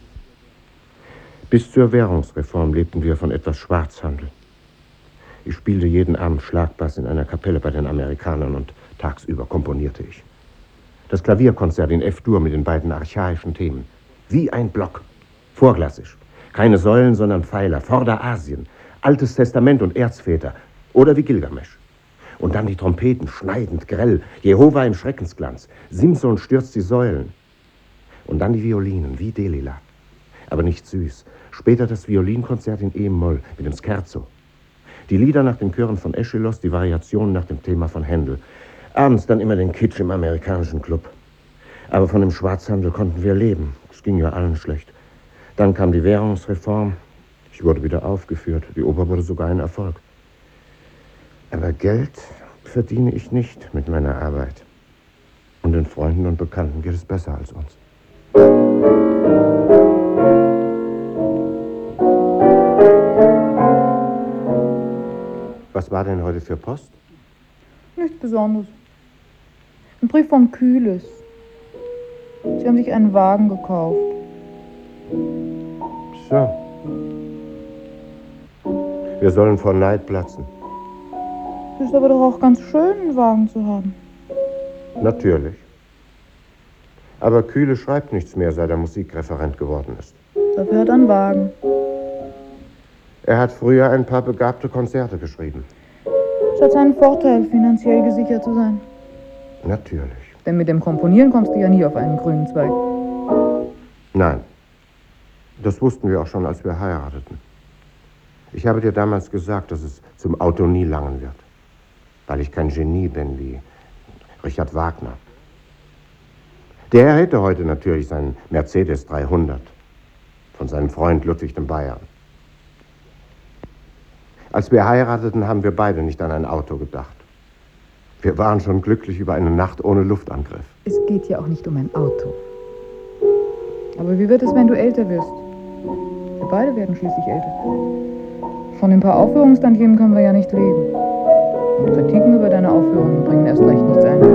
Bis zur Währungsreform lebten wir von etwas Schwarzhandel. Ich spielte jeden Abend Schlagbass in einer Kapelle bei den Amerikanern, und tagsüber komponierte ich. Das Klavierkonzert in F-Dur mit den beiden archaischen Themen. Wie ein Block. Vorklassisch. Keine Säulen, sondern Pfeiler. Vorderasien. Altes Testament und Erzväter. Oder wie Gilgamesch. Und dann die Trompeten, schneidend, grell. Jehova im Schreckensglanz. Simson stürzt die Säulen. Und dann die Violinen, wie Delila. Aber nicht süß. Später das Violinkonzert in E-Moll mit dem Scherzo. Die Lieder nach den Chören von Aeschylus, die Variationen nach dem Thema von Händel. Abends dann immer den Kitsch im amerikanischen Club. Aber von dem Schwarzhandel konnten wir leben. Es ging ja allen schlecht. Dann kam die Währungsreform. Ich wurde wieder aufgeführt. Die Oper wurde sogar ein Erfolg. Aber Geld verdiene ich nicht mit meiner Arbeit. Und den Freunden und Bekannten geht es besser als uns. Was war denn heute für Post? Nichts Besonderes. Ein Brief von Kühles. Sie haben sich einen Wagen gekauft. So. Wir sollen vor Neid platzen. Es ist aber doch auch ganz schön, einen Wagen zu haben. Natürlich. Aber Kühle schreibt nichts mehr, seit er Musikreferent geworden ist. Dafür hat er einen Wagen. Er hat früher ein paar begabte Konzerte geschrieben. Es hat seinen Vorteil, finanziell gesichert zu sein. Natürlich. Denn mit dem Komponieren kommst du ja nie auf einen grünen Zweig. Nein. Das wussten wir auch schon, als wir heirateten. Ich habe dir damals gesagt, dass es zum Auto nie langen wird. Weil ich kein Genie bin wie Richard Wagner. Der hätte heute natürlich seinen Mercedes dreihundert von seinem Freund Ludwig dem Bayern. Als wir heirateten, haben wir beide nicht an ein Auto gedacht. Wir waren schon glücklich über eine Nacht ohne Luftangriff. Es geht ja auch nicht um ein Auto. Aber wie wird es, wenn du älter wirst? Wir beide werden schließlich älter. Von den paar Aufführungstantiemen können wir ja nicht leben. Und Kritiken über deine Aufführungen bringen erst recht nichts ein.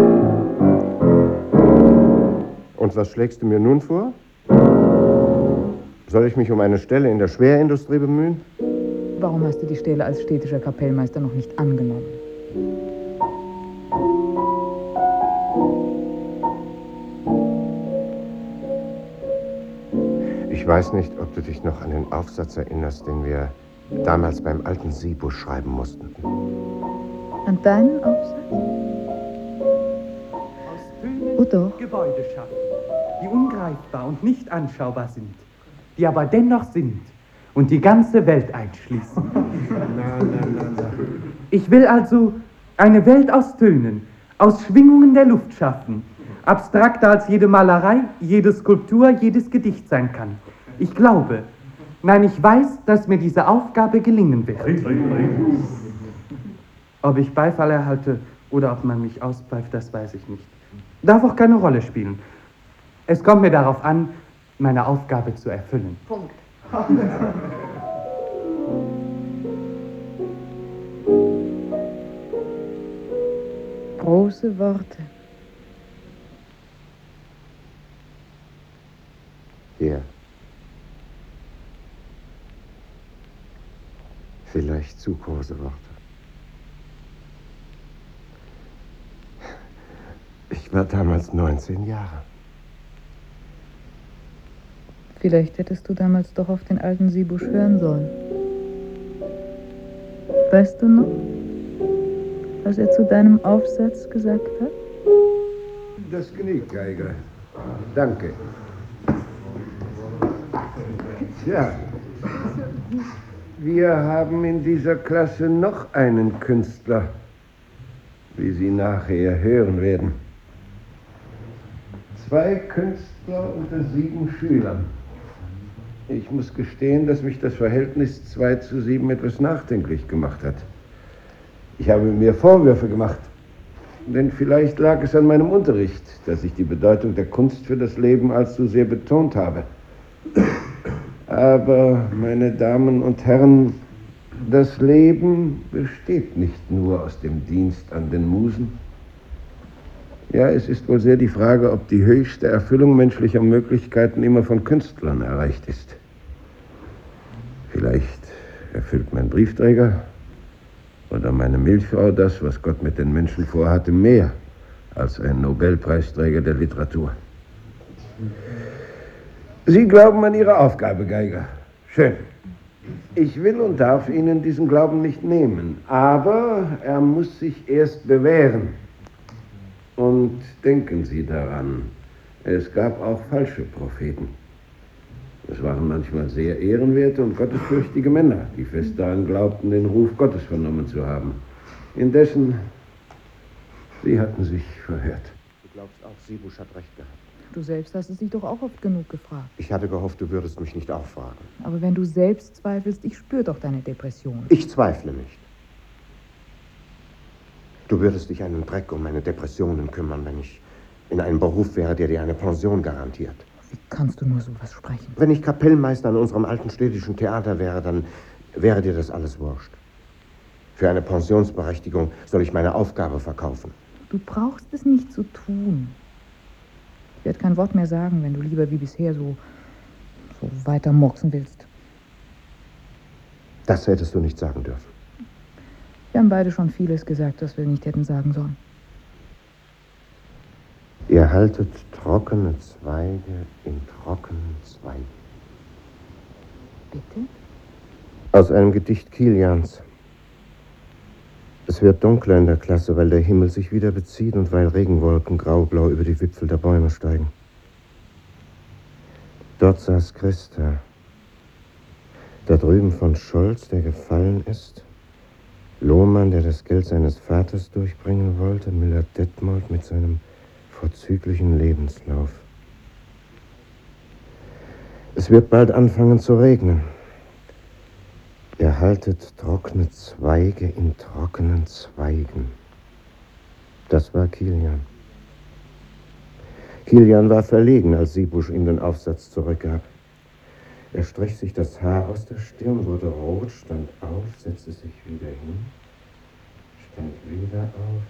Und was schlägst du mir nun vor? Soll ich mich um eine Stelle in der Schwerindustrie bemühen? Warum hast du die Stelle als städtischer Kapellmeister noch nicht angenommen? weiß nicht, ob du dich noch an den Aufsatz erinnerst, den wir damals beim alten Siebusch schreiben mussten. An deinen Aufsatz? Oh doch. Gebäude schaffen, die ungreifbar und nicht anschaubar sind, die aber dennoch sind und die ganze Welt einschließen. Na, na, na, na. Ich will also eine Welt aus Tönen, aus Schwingungen der Luft schaffen, abstrakter als jede Malerei, jede Skulptur, jedes Gedicht sein kann. Ich glaube, nein, ich weiß, dass mir diese Aufgabe gelingen wird. Ob ich Beifall erhalte oder ob man mich auspfeift, das weiß ich nicht. Darf auch keine Rolle spielen. Es kommt mir darauf an, meine Aufgabe zu erfüllen. Punkt. Große Worte. Ja. Vielleicht zu große Worte. Ich war damals neunzehn Jahre. Vielleicht hättest du damals doch auf den alten Siebusch hören sollen. Weißt du noch, was er zu deinem Aufsatz gesagt hat? Das genügt, Geiger. Danke. Tja, wir haben in dieser Klasse noch einen Künstler, wie Sie nachher hören werden. Zwei Künstler unter sieben Schülern. Ich muss gestehen, dass mich das Verhältnis zwei zu sieben etwas nachdenklich gemacht hat. Ich habe mir Vorwürfe gemacht, denn vielleicht lag es an meinem Unterricht, dass ich die Bedeutung der Kunst für das Leben allzu sehr betont habe. Aber, meine Damen und Herren, das Leben besteht nicht nur aus dem Dienst an den Musen. Ja, es ist wohl sehr die Frage, ob die höchste Erfüllung menschlicher Möglichkeiten immer von Künstlern erreicht ist. Vielleicht erfüllt mein Briefträger oder meine Milchfrau das, was Gott mit den Menschen vorhatte, mehr als ein Nobelpreisträger der Literatur. Sie glauben an Ihre Aufgabe, Geiger. Schön. Ich will und darf Ihnen diesen Glauben nicht nehmen, aber er muss sich erst bewähren. Und denken Sie daran, es gab auch falsche Propheten. Es waren manchmal sehr ehrenwerte und gottesfürchtige Männer, die fest daran glaubten, den Ruf Gottes vernommen zu haben. Indessen, sie hatten sich verhört. Du glaubst auch, Siebusch hat recht gehabt. Du selbst hast es dich doch auch oft genug gefragt. Ich hatte gehofft, du würdest mich nicht auch fragen. Aber wenn du selbst zweifelst, ich spüre doch deine Depression. Ich zweifle nicht. Du würdest dich einen Dreck um meine Depressionen kümmern, wenn ich in einem Beruf wäre, der dir eine Pension garantiert. Wie kannst du nur sowas sprechen? Wenn ich Kapellmeister an unserem alten städtischen Theater wäre, dann wäre dir das alles wurscht. Für eine Pensionsberechtigung soll ich meine Aufgabe verkaufen. Du brauchst es nicht zu tun. Ich werde kein Wort mehr sagen, wenn du lieber wie bisher so, so weiter murksen willst. Das hättest du nicht sagen dürfen. Wir haben beide schon vieles gesagt, was wir nicht hätten sagen sollen. Ihr haltet trockene Zweige in trockenen Zweigen. Bitte? Aus einem Gedicht Kilians. Es wird dunkler in der Klasse, weil der Himmel sich wieder bezieht und weil Regenwolken graublau über die Wipfel der Bäume steigen. Dort saß Christa. Da drüben von Scholz, der gefallen ist. Lohmann, der das Geld seines Vaters durchbringen wollte. Müller-Detmold mit seinem vorzüglichen Lebenslauf. Es wird bald anfangen zu regnen. Ihr haltet trockene Zweige in trockenen Zweigen. Das war Kilian. Kilian war verlegen, als Siebusch ihm den Aufsatz zurückgab. Er strich sich das Haar aus der Stirn, wurde rot, stand auf, setzte sich wieder hin, stand wieder auf.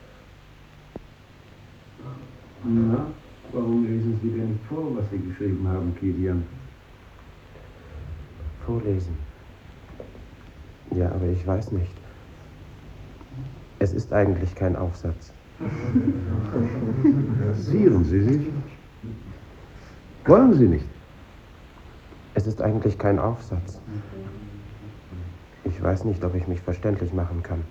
Na, warum lesen Sie denn nicht vor, was Sie geschrieben haben, Kilian? Vorlesen? Ja, aber ich weiß nicht. Es ist eigentlich kein Aufsatz. Zieren Sie sich? Wollen Sie nicht? Es ist eigentlich kein Aufsatz. Ich weiß nicht, ob ich mich verständlich machen kann.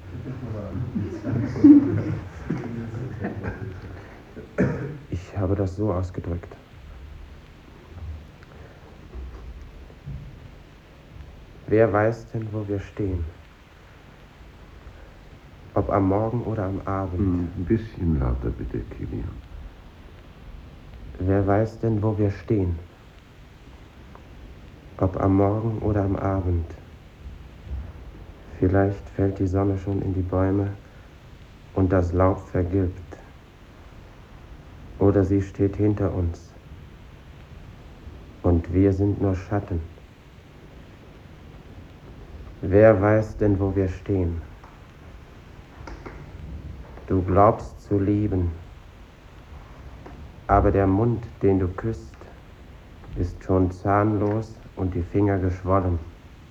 Ich habe das so ausgedrückt. Wer weiß denn, wo wir stehen? Ob am Morgen oder am Abend? Ein bisschen lauter, bitte, Kilian. Wer weiß denn, wo wir stehen? Ob am Morgen oder am Abend? Vielleicht fällt die Sonne schon in die Bäume und das Laub vergilbt. Oder sie steht hinter uns und wir sind nur Schatten. Wer weiß denn, wo wir stehen? Du glaubst zu lieben, aber der Mund, den du küsst, ist schon zahnlos und die Finger geschwollen.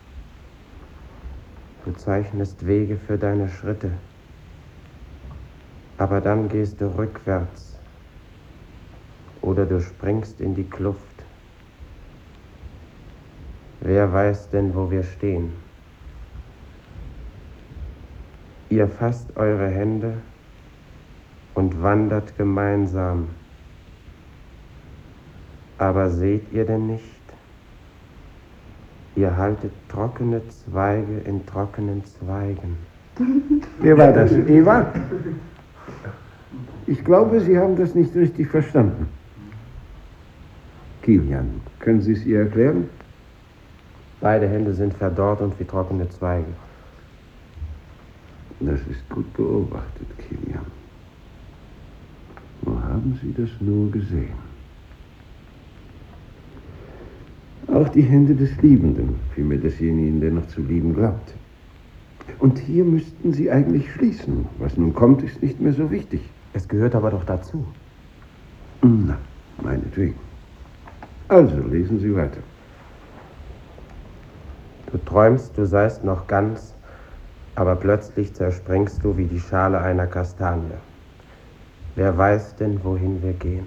Du zeichnest Wege für deine Schritte, aber dann gehst du rückwärts oder du springst in die Kluft. Wer weiß denn, wo wir stehen? Ihr fasst eure Hände und wandert gemeinsam. Aber seht ihr denn nicht? Ihr haltet trockene Zweige in trockenen Zweigen. Wer war das? Eva? Ich glaube, Sie haben das nicht richtig verstanden. Kilian, können Sie es ihr erklären? Beide Hände sind verdorrt und wie trockene Zweige. Das ist gut beobachtet, Kilian. Wo haben Sie das nur gesehen? Auch die Hände des Liebenden, vielmehr desjenigen, der noch zu lieben glaubt. Und hier müssten Sie eigentlich schließen. Was nun kommt, ist nicht mehr so wichtig. Es gehört aber doch dazu. Na, meinetwegen. Also, lesen Sie weiter. Du träumst, du seist noch ganz, aber plötzlich zerspringst du wie die Schale einer Kastanie. Wer weiß denn, wohin wir gehen?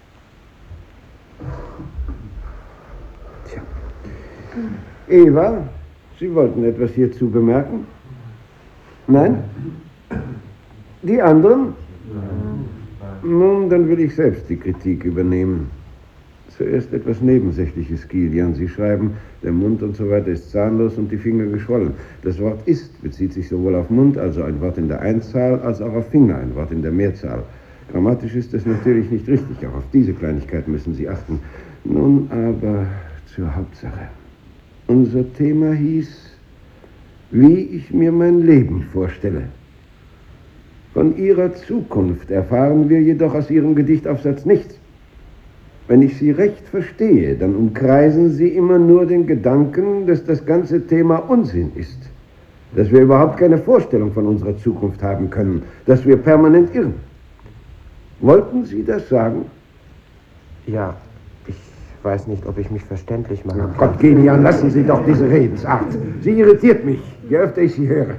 Tja. Eva, Sie wollten etwas hierzu bemerken? Nein? Die anderen? Nun, dann will ich selbst die Kritik übernehmen. Zuerst etwas Nebensächliches, Kilian. Sie schreiben, der Mund und so weiter ist zahnlos und die Finger geschwollen. Das Wort ist bezieht sich sowohl auf Mund, also ein Wort in der Einzahl, als auch auf Finger, ein Wort in der Mehrzahl. Grammatisch ist das natürlich nicht richtig, auch auf diese Kleinigkeit müssen Sie achten. Nun aber zur Hauptsache. Unser Thema hieß, wie ich mir mein Leben vorstelle. Von Ihrer Zukunft erfahren wir jedoch aus Ihrem Gedichtaufsatz nichts. Wenn ich Sie recht verstehe, dann umkreisen Sie immer nur den Gedanken, dass das ganze Thema Unsinn ist. Dass wir überhaupt keine Vorstellung von unserer Zukunft haben können. Dass wir permanent irren. Wollten Sie das sagen? Ja, ich weiß nicht, ob ich mich verständlich mache. Oh Gott, Kilian, lassen Sie doch diese Redensart. Sie irritiert mich, je öfter ich sie höre.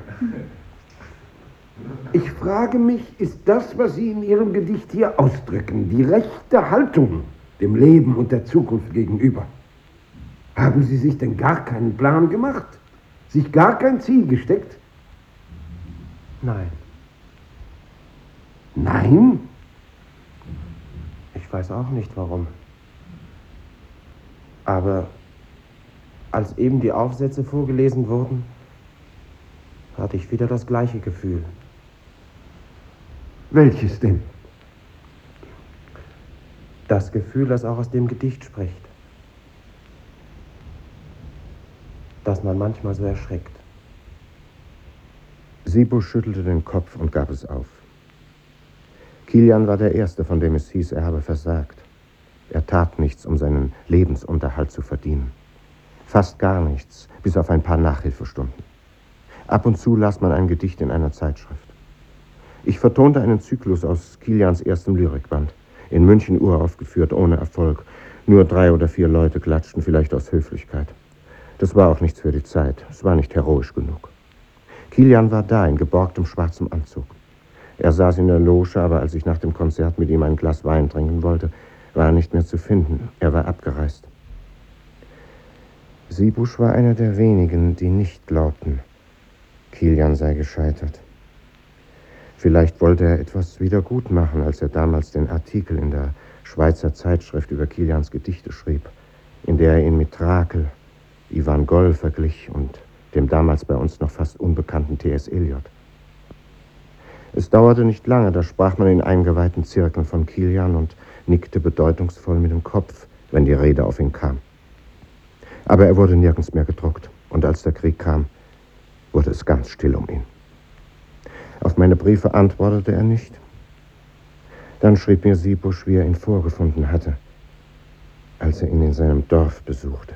Ich frage mich, ist das, was Sie in Ihrem Gedicht hier ausdrücken, die rechte Haltung dem Leben und der Zukunft gegenüber? Haben Sie sich denn gar keinen Plan gemacht? Sich gar kein Ziel gesteckt? Nein. Nein? Ich weiß auch nicht, warum. Aber als eben die Aufsätze vorgelesen wurden, hatte ich wieder das gleiche Gefühl. Welches denn? Das Gefühl, das auch aus dem Gedicht spricht. Dass man manchmal so erschreckt. Sibo schüttelte den Kopf und gab es auf. Kilian war der Erste, von dem es hieß, er habe versagt. Er tat nichts, um seinen Lebensunterhalt zu verdienen. Fast gar nichts, bis auf ein paar Nachhilfestunden. Ab und zu las man ein Gedicht in einer Zeitschrift. Ich vertonte einen Zyklus aus Kilians erstem Lyrikband, in München uraufgeführt, ohne Erfolg. Nur drei oder vier Leute klatschten, vielleicht aus Höflichkeit. Das war auch nichts für die Zeit, es war nicht heroisch genug. Kilian war da, in geborgtem schwarzem Anzug. Er saß in der Loge, aber als ich nach dem Konzert mit ihm ein Glas Wein trinken wollte, war er nicht mehr zu finden. Er war abgereist. Siebusch war einer der wenigen, die nicht glaubten, Kilian sei gescheitert. Vielleicht wollte er etwas wieder gut machen, als er damals den Artikel in der Schweizer Zeitschrift über Kilians Gedichte schrieb, in der er ihn mit Trakel, Ivan Goll verglich und dem damals bei uns noch fast unbekannten T S Eliot. Es dauerte nicht lange, da sprach man in eingeweihten Zirkeln von Kilian und nickte bedeutungsvoll mit dem Kopf, wenn die Rede auf ihn kam. Aber er wurde nirgends mehr gedruckt, und als der Krieg kam, wurde es ganz still um ihn. Auf meine Briefe antwortete er nicht. Dann schrieb mir Siebusch, wie er ihn vorgefunden hatte, als er ihn in seinem Dorf besuchte.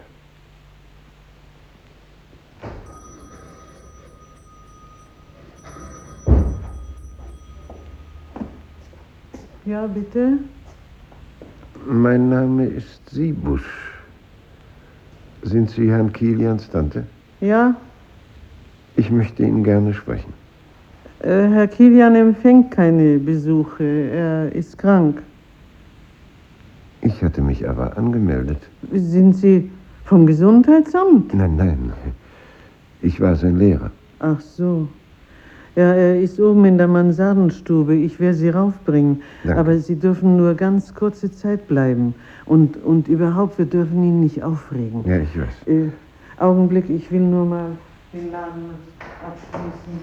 Ja, bitte? Mein Name ist Siebusch. Sind Sie Herrn Kilians Tante? Ja, Ich möchte ihn gerne sprechen. äh, Herr Kilian empfängt keine Besuche. Er ist krank. Ich hatte mich aber angemeldet. Sind Sie vom Gesundheitsamt? Nein, nein. Ich war sein Lehrer. Ach so. Ja, er ist oben in der Mansardenstube. Ich werde Sie raufbringen. Danke. Aber Sie dürfen nur ganz kurze Zeit bleiben. Und, und überhaupt, wir dürfen ihn nicht aufregen. Ja, ich weiß. Äh, Augenblick, ich will nur mal den Laden abschließen.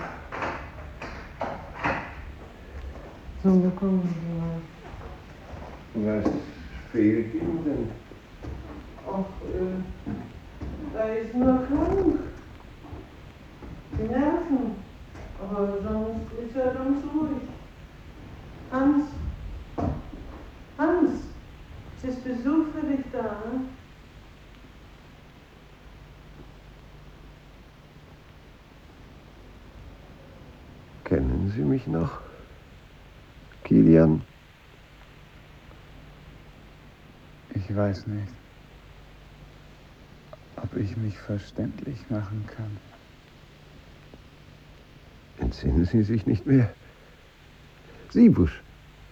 So, bekommen Sie mal. Was fehlt ihm denn? Ach, äh, er ist nur krank. Die Nerven. Aber sonst ist er ganz ruhig. Hans, Hans, es ist Besuch für dich da, ne? Kennen Sie mich noch? Kilian? Ich weiß nicht, ob ich mich verständlich machen kann. Entsinnen Sie sich nicht mehr? Siebusch.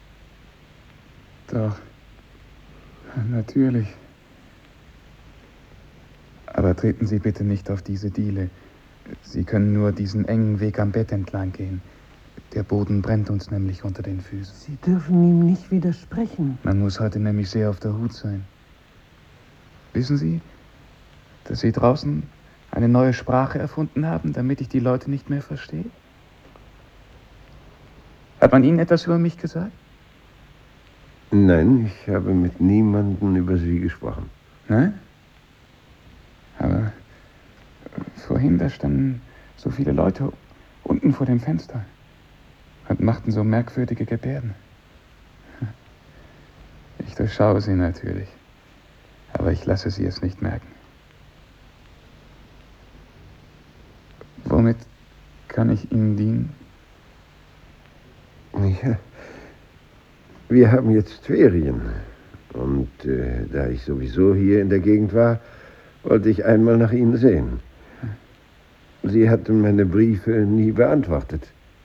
Doch, natürlich. Aber treten Sie bitte nicht auf diese Diele. Sie können nur diesen engen Weg am Bett entlang gehen. Der Boden brennt uns nämlich unter den Füßen. Sie dürfen ihm nicht widersprechen. Man muss heute nämlich sehr auf der Hut sein. Wissen Sie, dass Sie draußen eine neue Sprache erfunden haben, damit ich die Leute nicht mehr verstehe? Hat man Ihnen etwas über mich gesagt? Nein, ich habe mit niemandem über Sie gesprochen. Nein? Aber vorhin, da standen so viele Leute unten vor dem Fenster und machten so merkwürdige Gebärden. Ich durchschaue sie natürlich, aber ich lasse sie es nicht merken. Womit kann ich Ihnen dienen? Ja, wir haben jetzt Ferien. Und äh, da ich sowieso hier in der Gegend war, wollte ich einmal nach Ihnen sehen. Sie hatten meine Briefe nie beantwortet.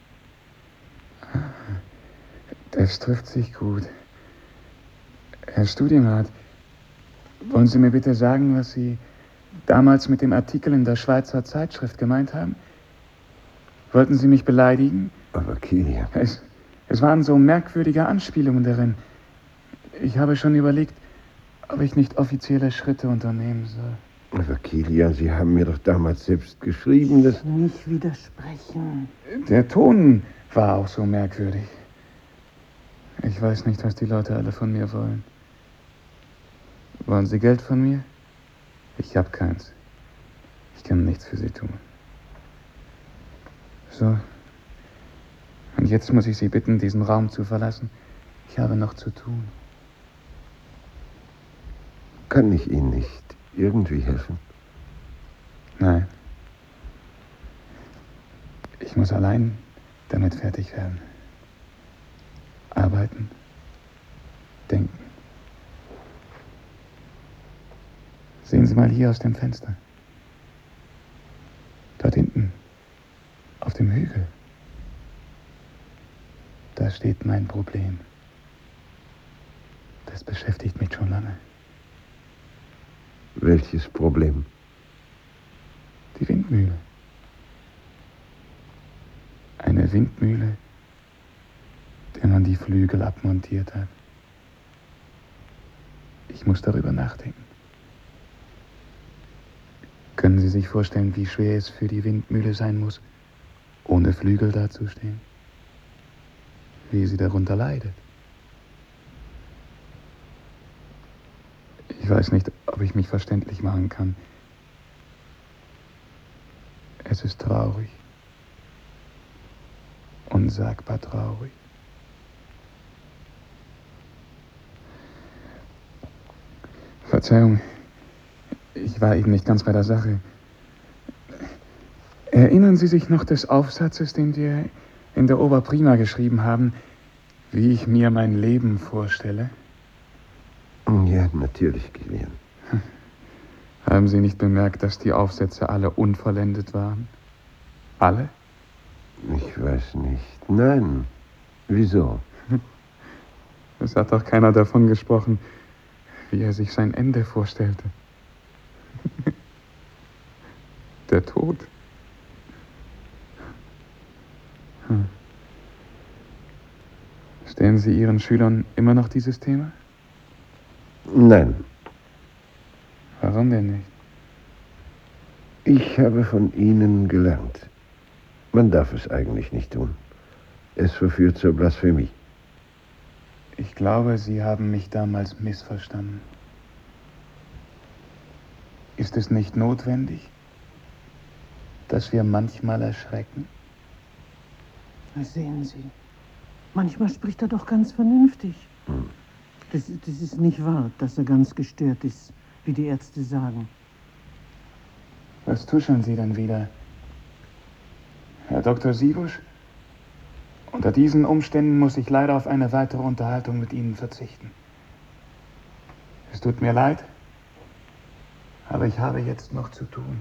Das trifft sich gut. Herr Studienrat, wollen Sie mir bitte sagen, was Sie damals mit dem Artikel in der Schweizer Zeitschrift gemeint haben? Wollten Sie mich beleidigen? Aber Kilian... Es, es waren so merkwürdige Anspielungen darin. Ich habe schon überlegt, ob ich nicht offizielle Schritte unternehmen soll. Aber Kilian, Sie haben mir doch damals selbst geschrieben, dass... Nicht widersprechen. Der Ton war auch so merkwürdig. Ich weiß nicht, was die Leute alle von mir wollen. Wollen Sie Geld von mir? Ich habe keins. Ich kann nichts für Sie tun. So. Und jetzt muss ich Sie bitten, diesen Raum zu verlassen. Ich habe noch zu tun. Kann ich Ihnen nicht irgendwie helfen? Nein. Ich muss allein damit fertig werden. Arbeiten. Denken. Sehen Sie mal hier aus dem Fenster. Dort hinten. Auf dem Hügel. Da steht mein Problem. Das beschäftigt mich schon lange. Welches Problem? Windmühle. Eine Windmühle, der man die Flügel abmontiert hat. Ich muss darüber nachdenken. Können Sie sich vorstellen, wie schwer es für die Windmühle sein muss, ohne Flügel dazustehen? Wie sie darunter leidet? Ich weiß nicht, ob ich mich verständlich machen kann. Es ist traurig. Unsagbar traurig. Verzeihung, ich war eben nicht ganz bei der Sache. Erinnern Sie sich noch des Aufsatzes, den wir in der Oberprima geschrieben haben, wie ich mir mein Leben vorstelle? Ja, natürlich, Kilian. Haben Sie nicht bemerkt, dass die Aufsätze alle unvollendet waren? Alle? Ich weiß nicht. Nein. Wieso? Es hat doch keiner davon gesprochen, wie er sich sein Ende vorstellte. Der Tod. Hm. Stellen Sie Ihren Schülern immer noch dieses Thema? Nein. Warum denn nicht? Ich habe von Ihnen gelernt. Man darf es eigentlich nicht tun. Es verführt zur Blasphemie. Ich glaube, Sie haben mich damals missverstanden. Ist es nicht notwendig, dass wir manchmal erschrecken? Sehen Sie, manchmal spricht er doch ganz vernünftig. Hm. Das, das ist nicht wahr, dass er ganz gestört ist, wie die Ärzte sagen. Was tuscheln Sie denn wieder? Herr Doktor Siebusch? Unter diesen Umständen muss ich leider auf eine weitere Unterhaltung mit Ihnen verzichten. Es tut mir leid, aber ich habe jetzt noch zu tun.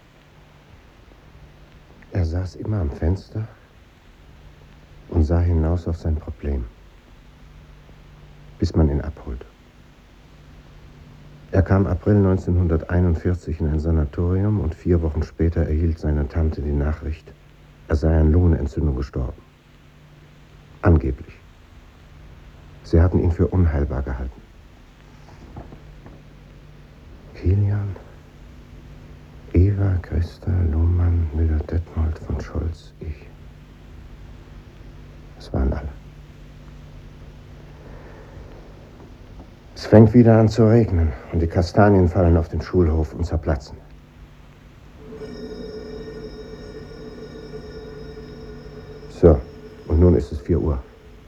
Er saß immer am Fenster und sah hinaus auf sein Problem, bis man ihn abholte. Er kam April neunzehnhunderteinundvierzig in ein Sanatorium und vier Wochen später erhielt seine Tante die Nachricht, er sei an Lungenentzündung gestorben. Angeblich. Sie hatten ihn für unheilbar gehalten. Kilian, Eva, Christa, Lohmann, Müller-Detmold, von Scholz, ich. Es waren alle. Es fängt wieder an zu regnen und die Kastanien fallen auf den Schulhof und zerplatzen. So, und nun ist es vier Uhr.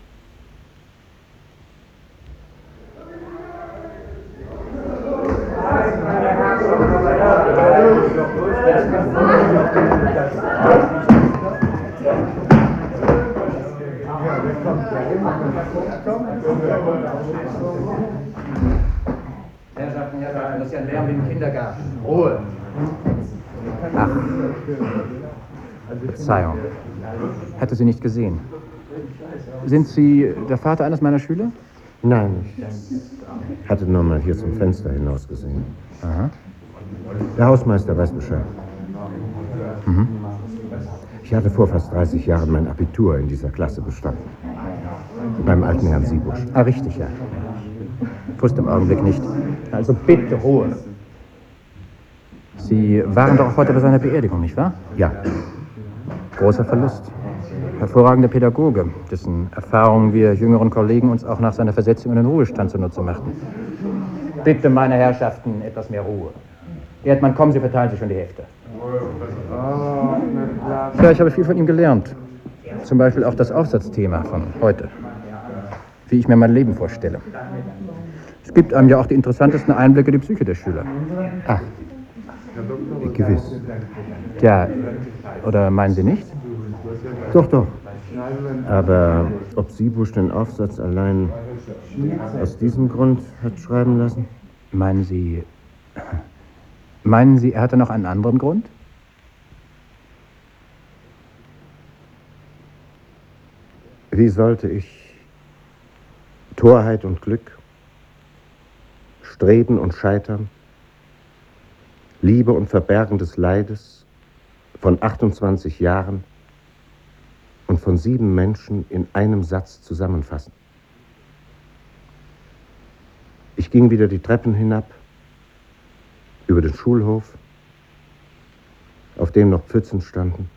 Herrschaften, Herrschaften, das ist ja ein Lärm wie im Kindergarten. Ruhe! Ach, Verzeihung. Hatte Sie nicht gesehen. Sind Sie der Vater eines meiner Schüler? Nein, ich hatte nur mal hier zum Fenster hinaus gesehen. Aha. Der Hausmeister weiß Bescheid. Mhm. Ich hatte vor fast dreißig Jahren mein Abitur in dieser Klasse bestanden. Beim alten Herrn Siebusch. Ah, richtig, ja. Wusste im Augenblick nicht. Also bitte Ruhe. Sie waren doch auch heute bei seiner Beerdigung, nicht wahr? Ja. Großer Verlust. Hervorragender Pädagoge, dessen Erfahrungen wir jüngeren Kollegen uns auch nach seiner Versetzung in den Ruhestand zunutze machten. Bitte, meine Herrschaften, etwas mehr Ruhe. Erdmann, kommen Sie, verteilen Sie schon die Hälfte. Ja, ich habe viel von ihm gelernt. Zum Beispiel auch das Aufsatzthema von heute. Wie ich mir mein Leben vorstelle. Es gibt einem ja auch die interessantesten Einblicke in die Psyche der Schüler. Ach, gewiss. Ja, oder meinen Sie nicht? Doch, doch. Aber ob Siebusch den Aufsatz allein aus diesem Grund hat schreiben lassen? Meinen Sie... Meinen Sie, er hatte noch einen anderen Grund? Wie sollte ich Torheit und Glück, Streben und Scheitern, Liebe und Verbergen des Leides, von achtundzwanzig Jahren und von sieben Menschen in einem Satz zusammenfassen. Ich ging wieder die Treppen hinab, über den Schulhof, auf dem noch Pfützen standen.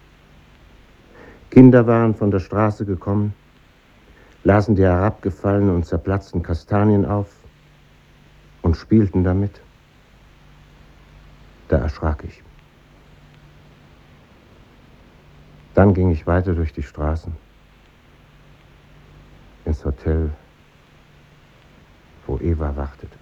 Kinder waren von der Straße gekommen, lasen die herabgefallenen und zerplatzten Kastanien auf und spielten damit. Da erschrak ich. Dann ging ich weiter durch die Straßen, ins Hotel, wo Eva wartete.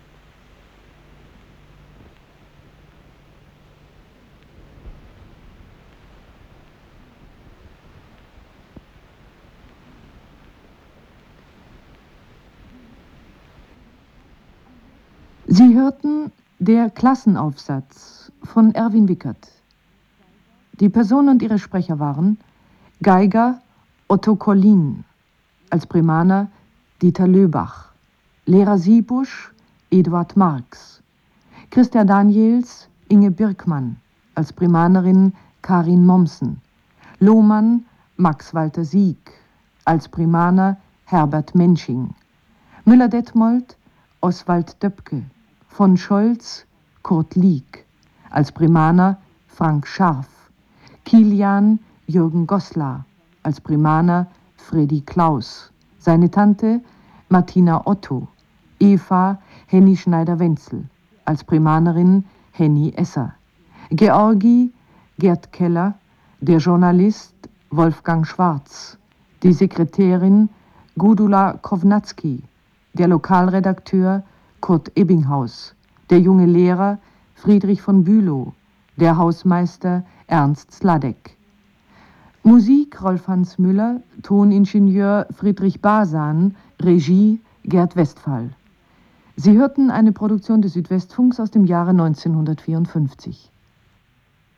Sie hörten Der Klassenaufsatz von Erwin Wickert. Die Personen und ihre Sprecher waren Geiger Otto Collin, als Primaner Dieter Löbach, Lehrer Siebusch Eduard Marx, Christa Daniels Inge Birkmann, als Primanerin Karin Mommsen, Lohmann Max Walter Sieg, als Primaner Herbert Mensching, Müller-Detmold Oswald Döpke, von Scholz Kurt Lieck, als Primaner Frank Scharf, Kilian Jürgen Goslar, als Primaner Fredi Klaus, seine Tante Martina Otto, Eva Henny Schneider-Wenzel, als Primanerin Henny Esser, Georgi Gerd Keller, der Journalist Wolfgang Schwarz, die Sekretärin Gudula Kovnatski, der Lokalredakteur Kurt Ebbinghaus, der junge Lehrer Friedrich von Bülow, der Hausmeister Ernst Sladek. Musik Rolf-Hans Müller, Toningenieur Friedrich Basan, Regie Gerd Westphal. Sie hörten eine Produktion des Südwestfunks aus dem Jahre neunzehnhundertvierundfünfzig.